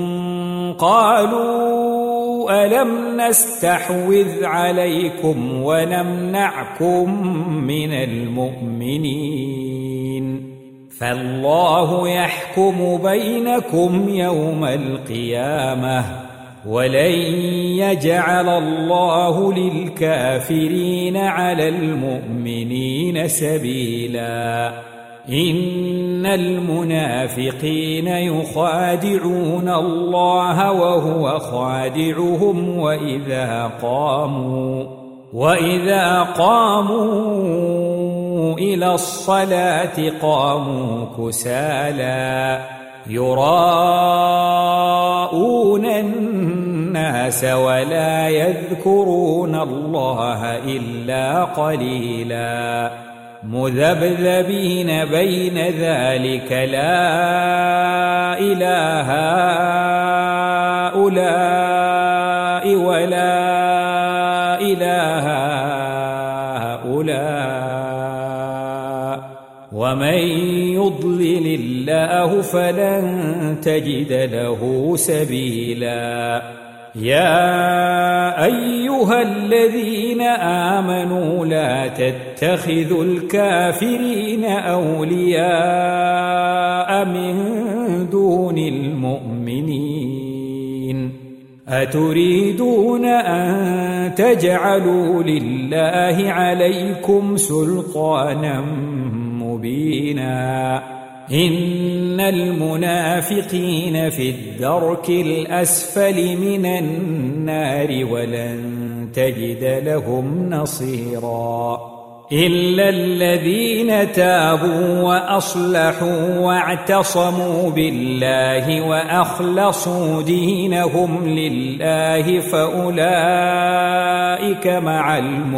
قالوا ألم نستحوذ عليكم ونمنعكم من المؤمنين فالله يحكم بينكم يوم القيامة ولن يجعل الله للكافرين على المؤمنين سبيلا إن المنافقين يخادعون الله وهو خادعهم وإذا قاموا إلى الصلاة قاموا كسالى يراءون الناس ولا يذكرون الله إلا قليلا مذبذبين بين ذلك لا إله هؤلاء ولا إله هؤلاء ومن يضلل الله فلن تجد له سبيلا يا أيها الذين آمنوا لا تتخذوا الكافرين أولياء من دون المؤمنين أتريدون أن تجعلوا لله عليكم سلطانا مبينا إن المنافقين في الدرك الأسفل من النار ولن تجد لهم نصيرا إلا الذين تابوا وأصلحوا واعتصموا بالله وأخلصوا دينهم لله فأولئك مع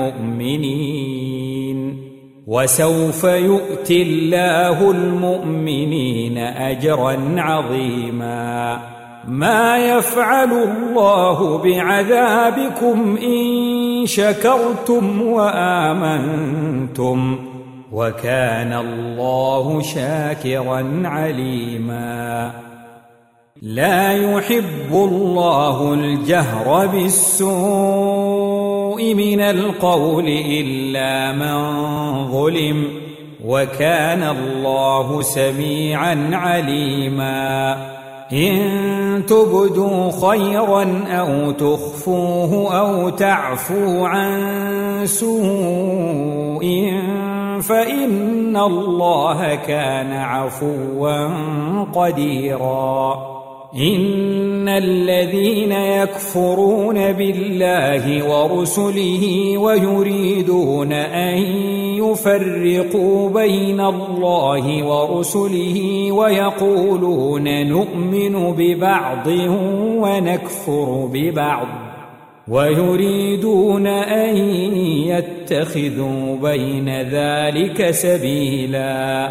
المؤمنين وسوف يؤتي الله المؤمنين أجرا عظيما ما يفعل الله بعذابكم إن شكرتم وآمنتم وكان الله شاكرا عليما لا يحب الله الجهر بالسوء من القول إلا من ظلم وكان الله سميعا عليما إن تبدوا خيرا أو تخفوه أو تعفوا عن سوء فإن الله كان عفوا قديرا إن الذين يكفرون بالله ورسله ويريدون أن يفرقوا بين الله ورسله ويقولون نؤمن ببعض ونكفر ببعض ويريدون أن يتخذوا بين ذلك سبيلا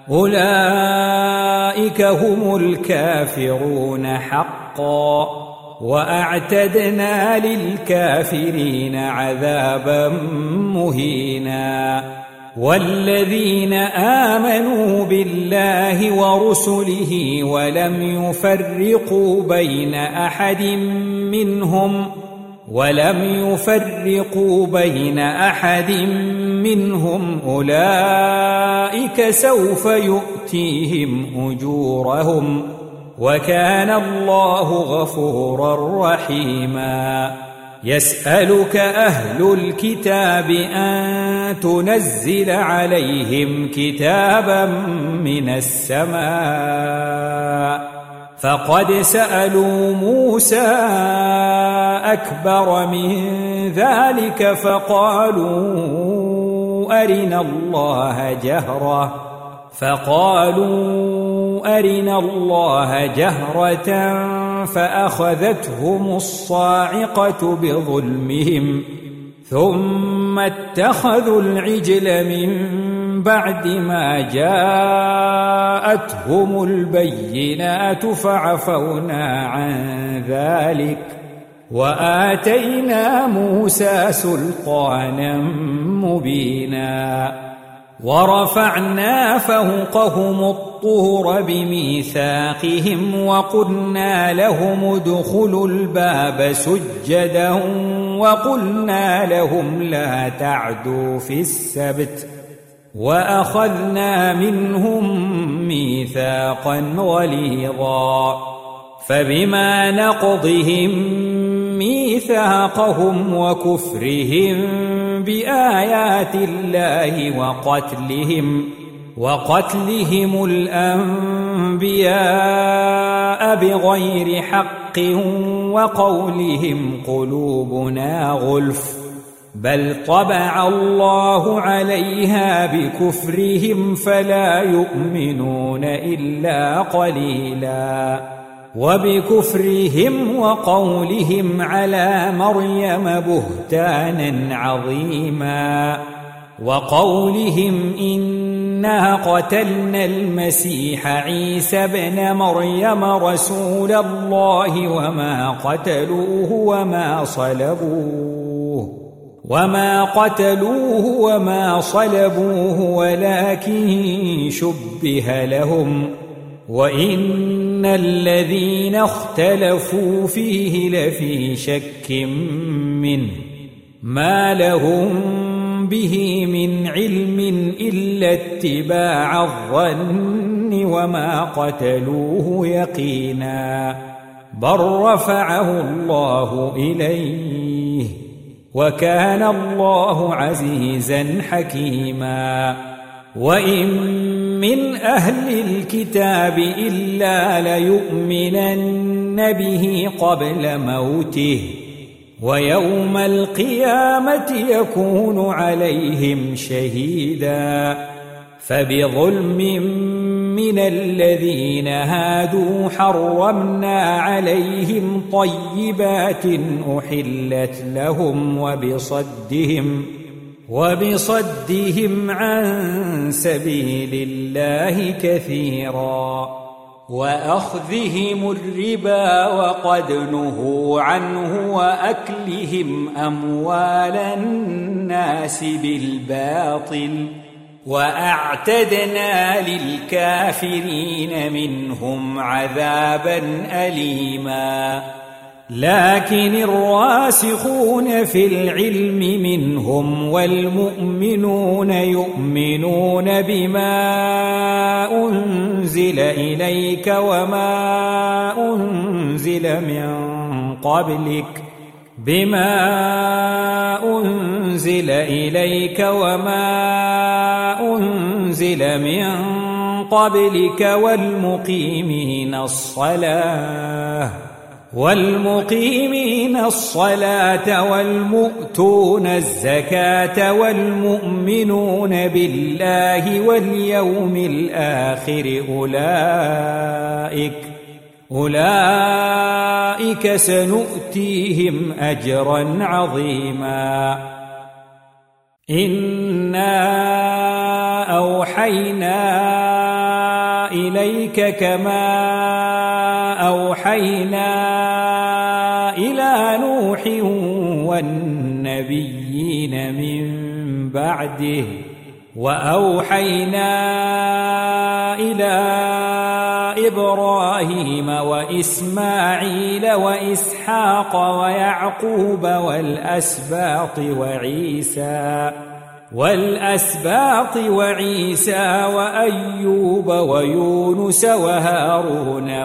أولئك هم الكافرون حقا وأعتدنا للكافرين عذابا مهينا والذين آمنوا بالله ورسله ولم يفرقوا بين أحد منهم أولئك سوف يؤتيهم أجورهم وكان الله غفورا رحيما يسألك أهل الكتاب أن تنزل عليهم كتابا من السماء فقد سألوا موسى أكبر من ذلك فقالوا أرنا الله جهرة فأخذتهم الصاعقة بظلمهم ثم اتخذوا العجل من بعد ما جاءتهم البينات فعفونا عن ذلك وآتينا موسى سلطانا مبينا ورفعنا فوقهم الطور بميثاقهم وقلنا لهم ادخلوا الباب سجدا وقلنا لهم لا تعدوا في السبت وأخذنا منهم ميثاقا غليظا فبما نقضهم ميثاقهم وكفرهم بآيات الله وقتلهم الأنبياء بغير حق وقولهم قلوبنا غلف بل طبع الله عليها بكفرهم فلا يؤمنون إلا قليلا وبكفرهم وقولهم على مريم بهتانا عظيما وقولهم إنا قتلنا المسيح عيسى ابن مريم رسول الله وما قتلوه وما صلبوه ولكن شبه لهم وإن الذين اختلفوا فيه لفي شك منه ما لهم به من علم إلا اتباع الظن وما قتلوه يقينا بل رفعه الله إليه وكان الله عزيزا حكيما وإن من أهل الكتاب إلا ليؤمنن به قبل موته ويوم القيامة يكون عليهم شهيدا فبظلم من الذين هادوا حرمنا عليهم طيبات أحلت لهم وبصدهم عن سبيل الله كثيرا وأخذهم الربا وقد نهوا عنه وأكلهم أموال الناس بالباطل وأعتدنا للكافرين منهم عذابا أليما لكن الراسخون في العلم منهم والمؤمنون يؤمنون بما أنزل إليك وما أنزل من قبلك والمقيمين الصلاة والمؤتون الزكاة والمؤمنون بالله واليوم الآخر أولئك سنؤتيهم أجرا عظيما إنا أوحينا إليك كما أوحينا إلى نوح والنبيين من بعده وأوحينا إلى إبراهيم وإسماعيل وإسحاق ويعقوب والأسباط وعيسى وأيوب ويونس وهارون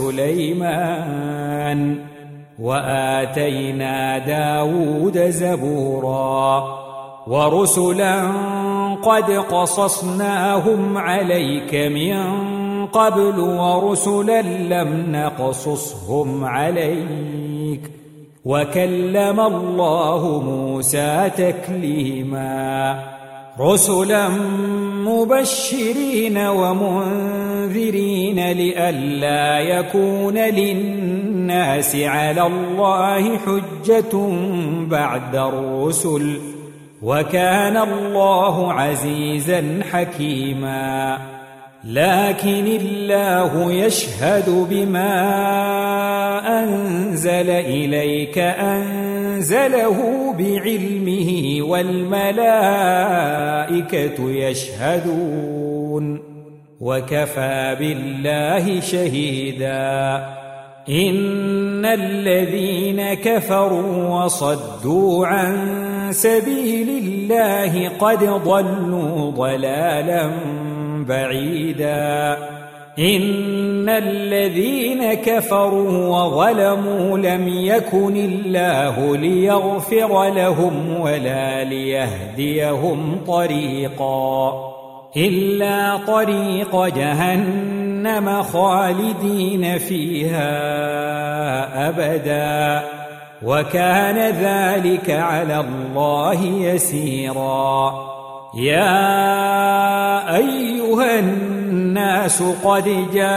وسليمان وآتينا داود زبورا ورسلا قد قصصناهم عليك من قبل ورسلا لم نقصصهم عليك وكلم الله موسى تكليما رسلا مبشرين ومنذرين لئلا يكون للناس على الله حجة بعد الرسل وكان الله عزيزا حكيما لكن الله يشهد بما أنزل إليك أنزله بعلمه والملائكة يشهدون وكفى بالله شهيدا إن الذين كفروا وصدوا عن سبيل الله قد ضلوا ضلالا بعيدا إن الذين كفروا وظلموا لم يكن الله ليغفر لهم ولا ليهديهم طريقا إلا طريق جهنم خالدين فيها أبدا وكان ذلك على الله يسيرا يا أيها الناس قد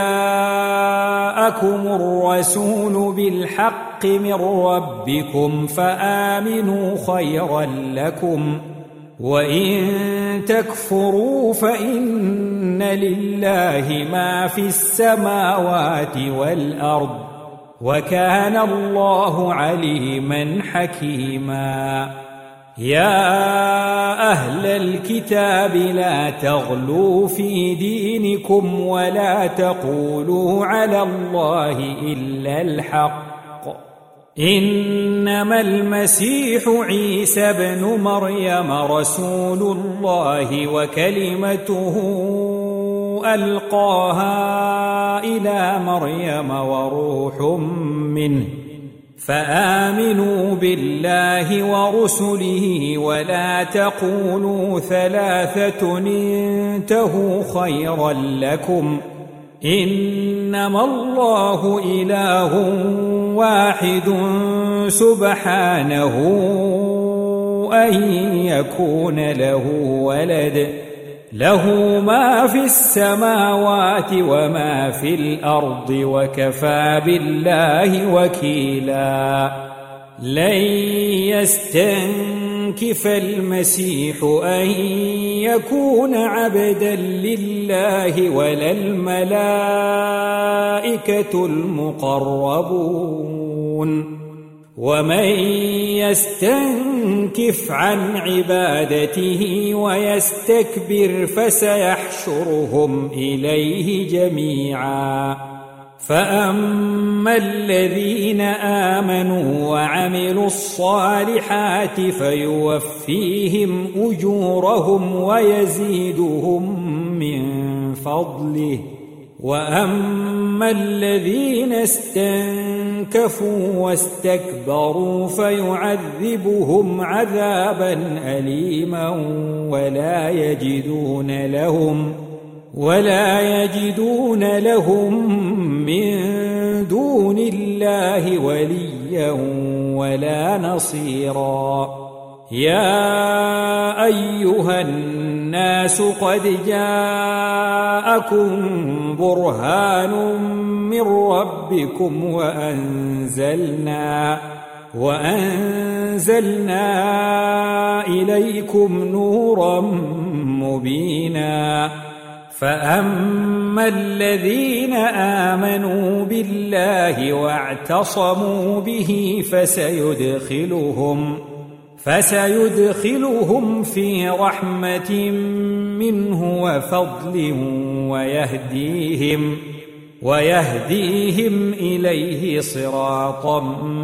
جاءكم الرسول بالحق من ربكم فآمنوا خيرا لكم وإن تكفروا فإن لله ما في السماوات والأرض وكان الله عليما حكيما يا أهل الكتاب لا تغلوا في دينكم ولا تقولوا على الله إلا الحق إنما المسيح عيسى ابن مريم رسول الله وكلمته ألقاها إلى مريم وروح منه فآمنوا بالله ورسله ولا تقولوا ثلاثة انتهوا خيرا لكم إنما الله إله واحد سبحانه أن يكون له ولد له ما في السماوات وما في الأرض وكفى بالله وكيلا لن يستنكف المسيح أن يكون عبدا لله ولا الملائكة المقربون ومن يستنكف عن عبادته ويستكبر فسيحشرهم إليه جميعا فأما الذين آمنوا وعملوا الصالحات فيوفيهم أجورهم ويزيدهم من فضله وأما الذين استنكفوا واستكبروا فيعذبهم عذابا أليما ولا يجدون لهم من دون الله وليا ولا نصيرا يا أيها الناس قد جاءكم برهان من ربكم وأنزلنا إليكم نورا مبينا فأما الذين آمنوا بالله واعتصموا به فسيدخلهم في رحمة منه وفضل ويهديهم إليه صراطا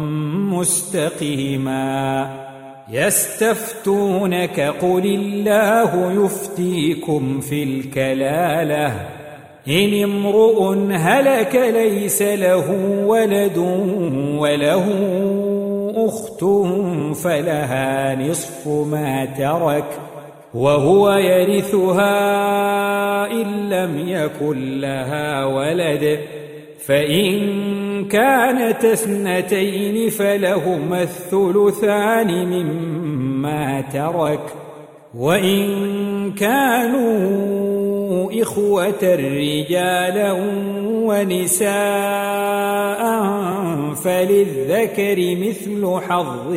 مستقيما يستفتونك قل الله يفتيكم في الكلالة إن امرؤ هلك ليس له ولد وله أخت فلها نصف ما ترك وهو يرثها إن لم يكن لها ولد فإن كانت اثنتين فلهما الثلثان مما ترك وإن كانوا إخوة رجالا ونساء فللذكر مثل حظ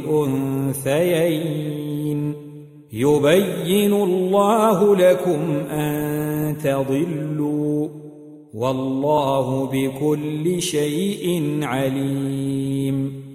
الأنثيين يبين الله لكم أن تضلوا والله بكل شيء عليم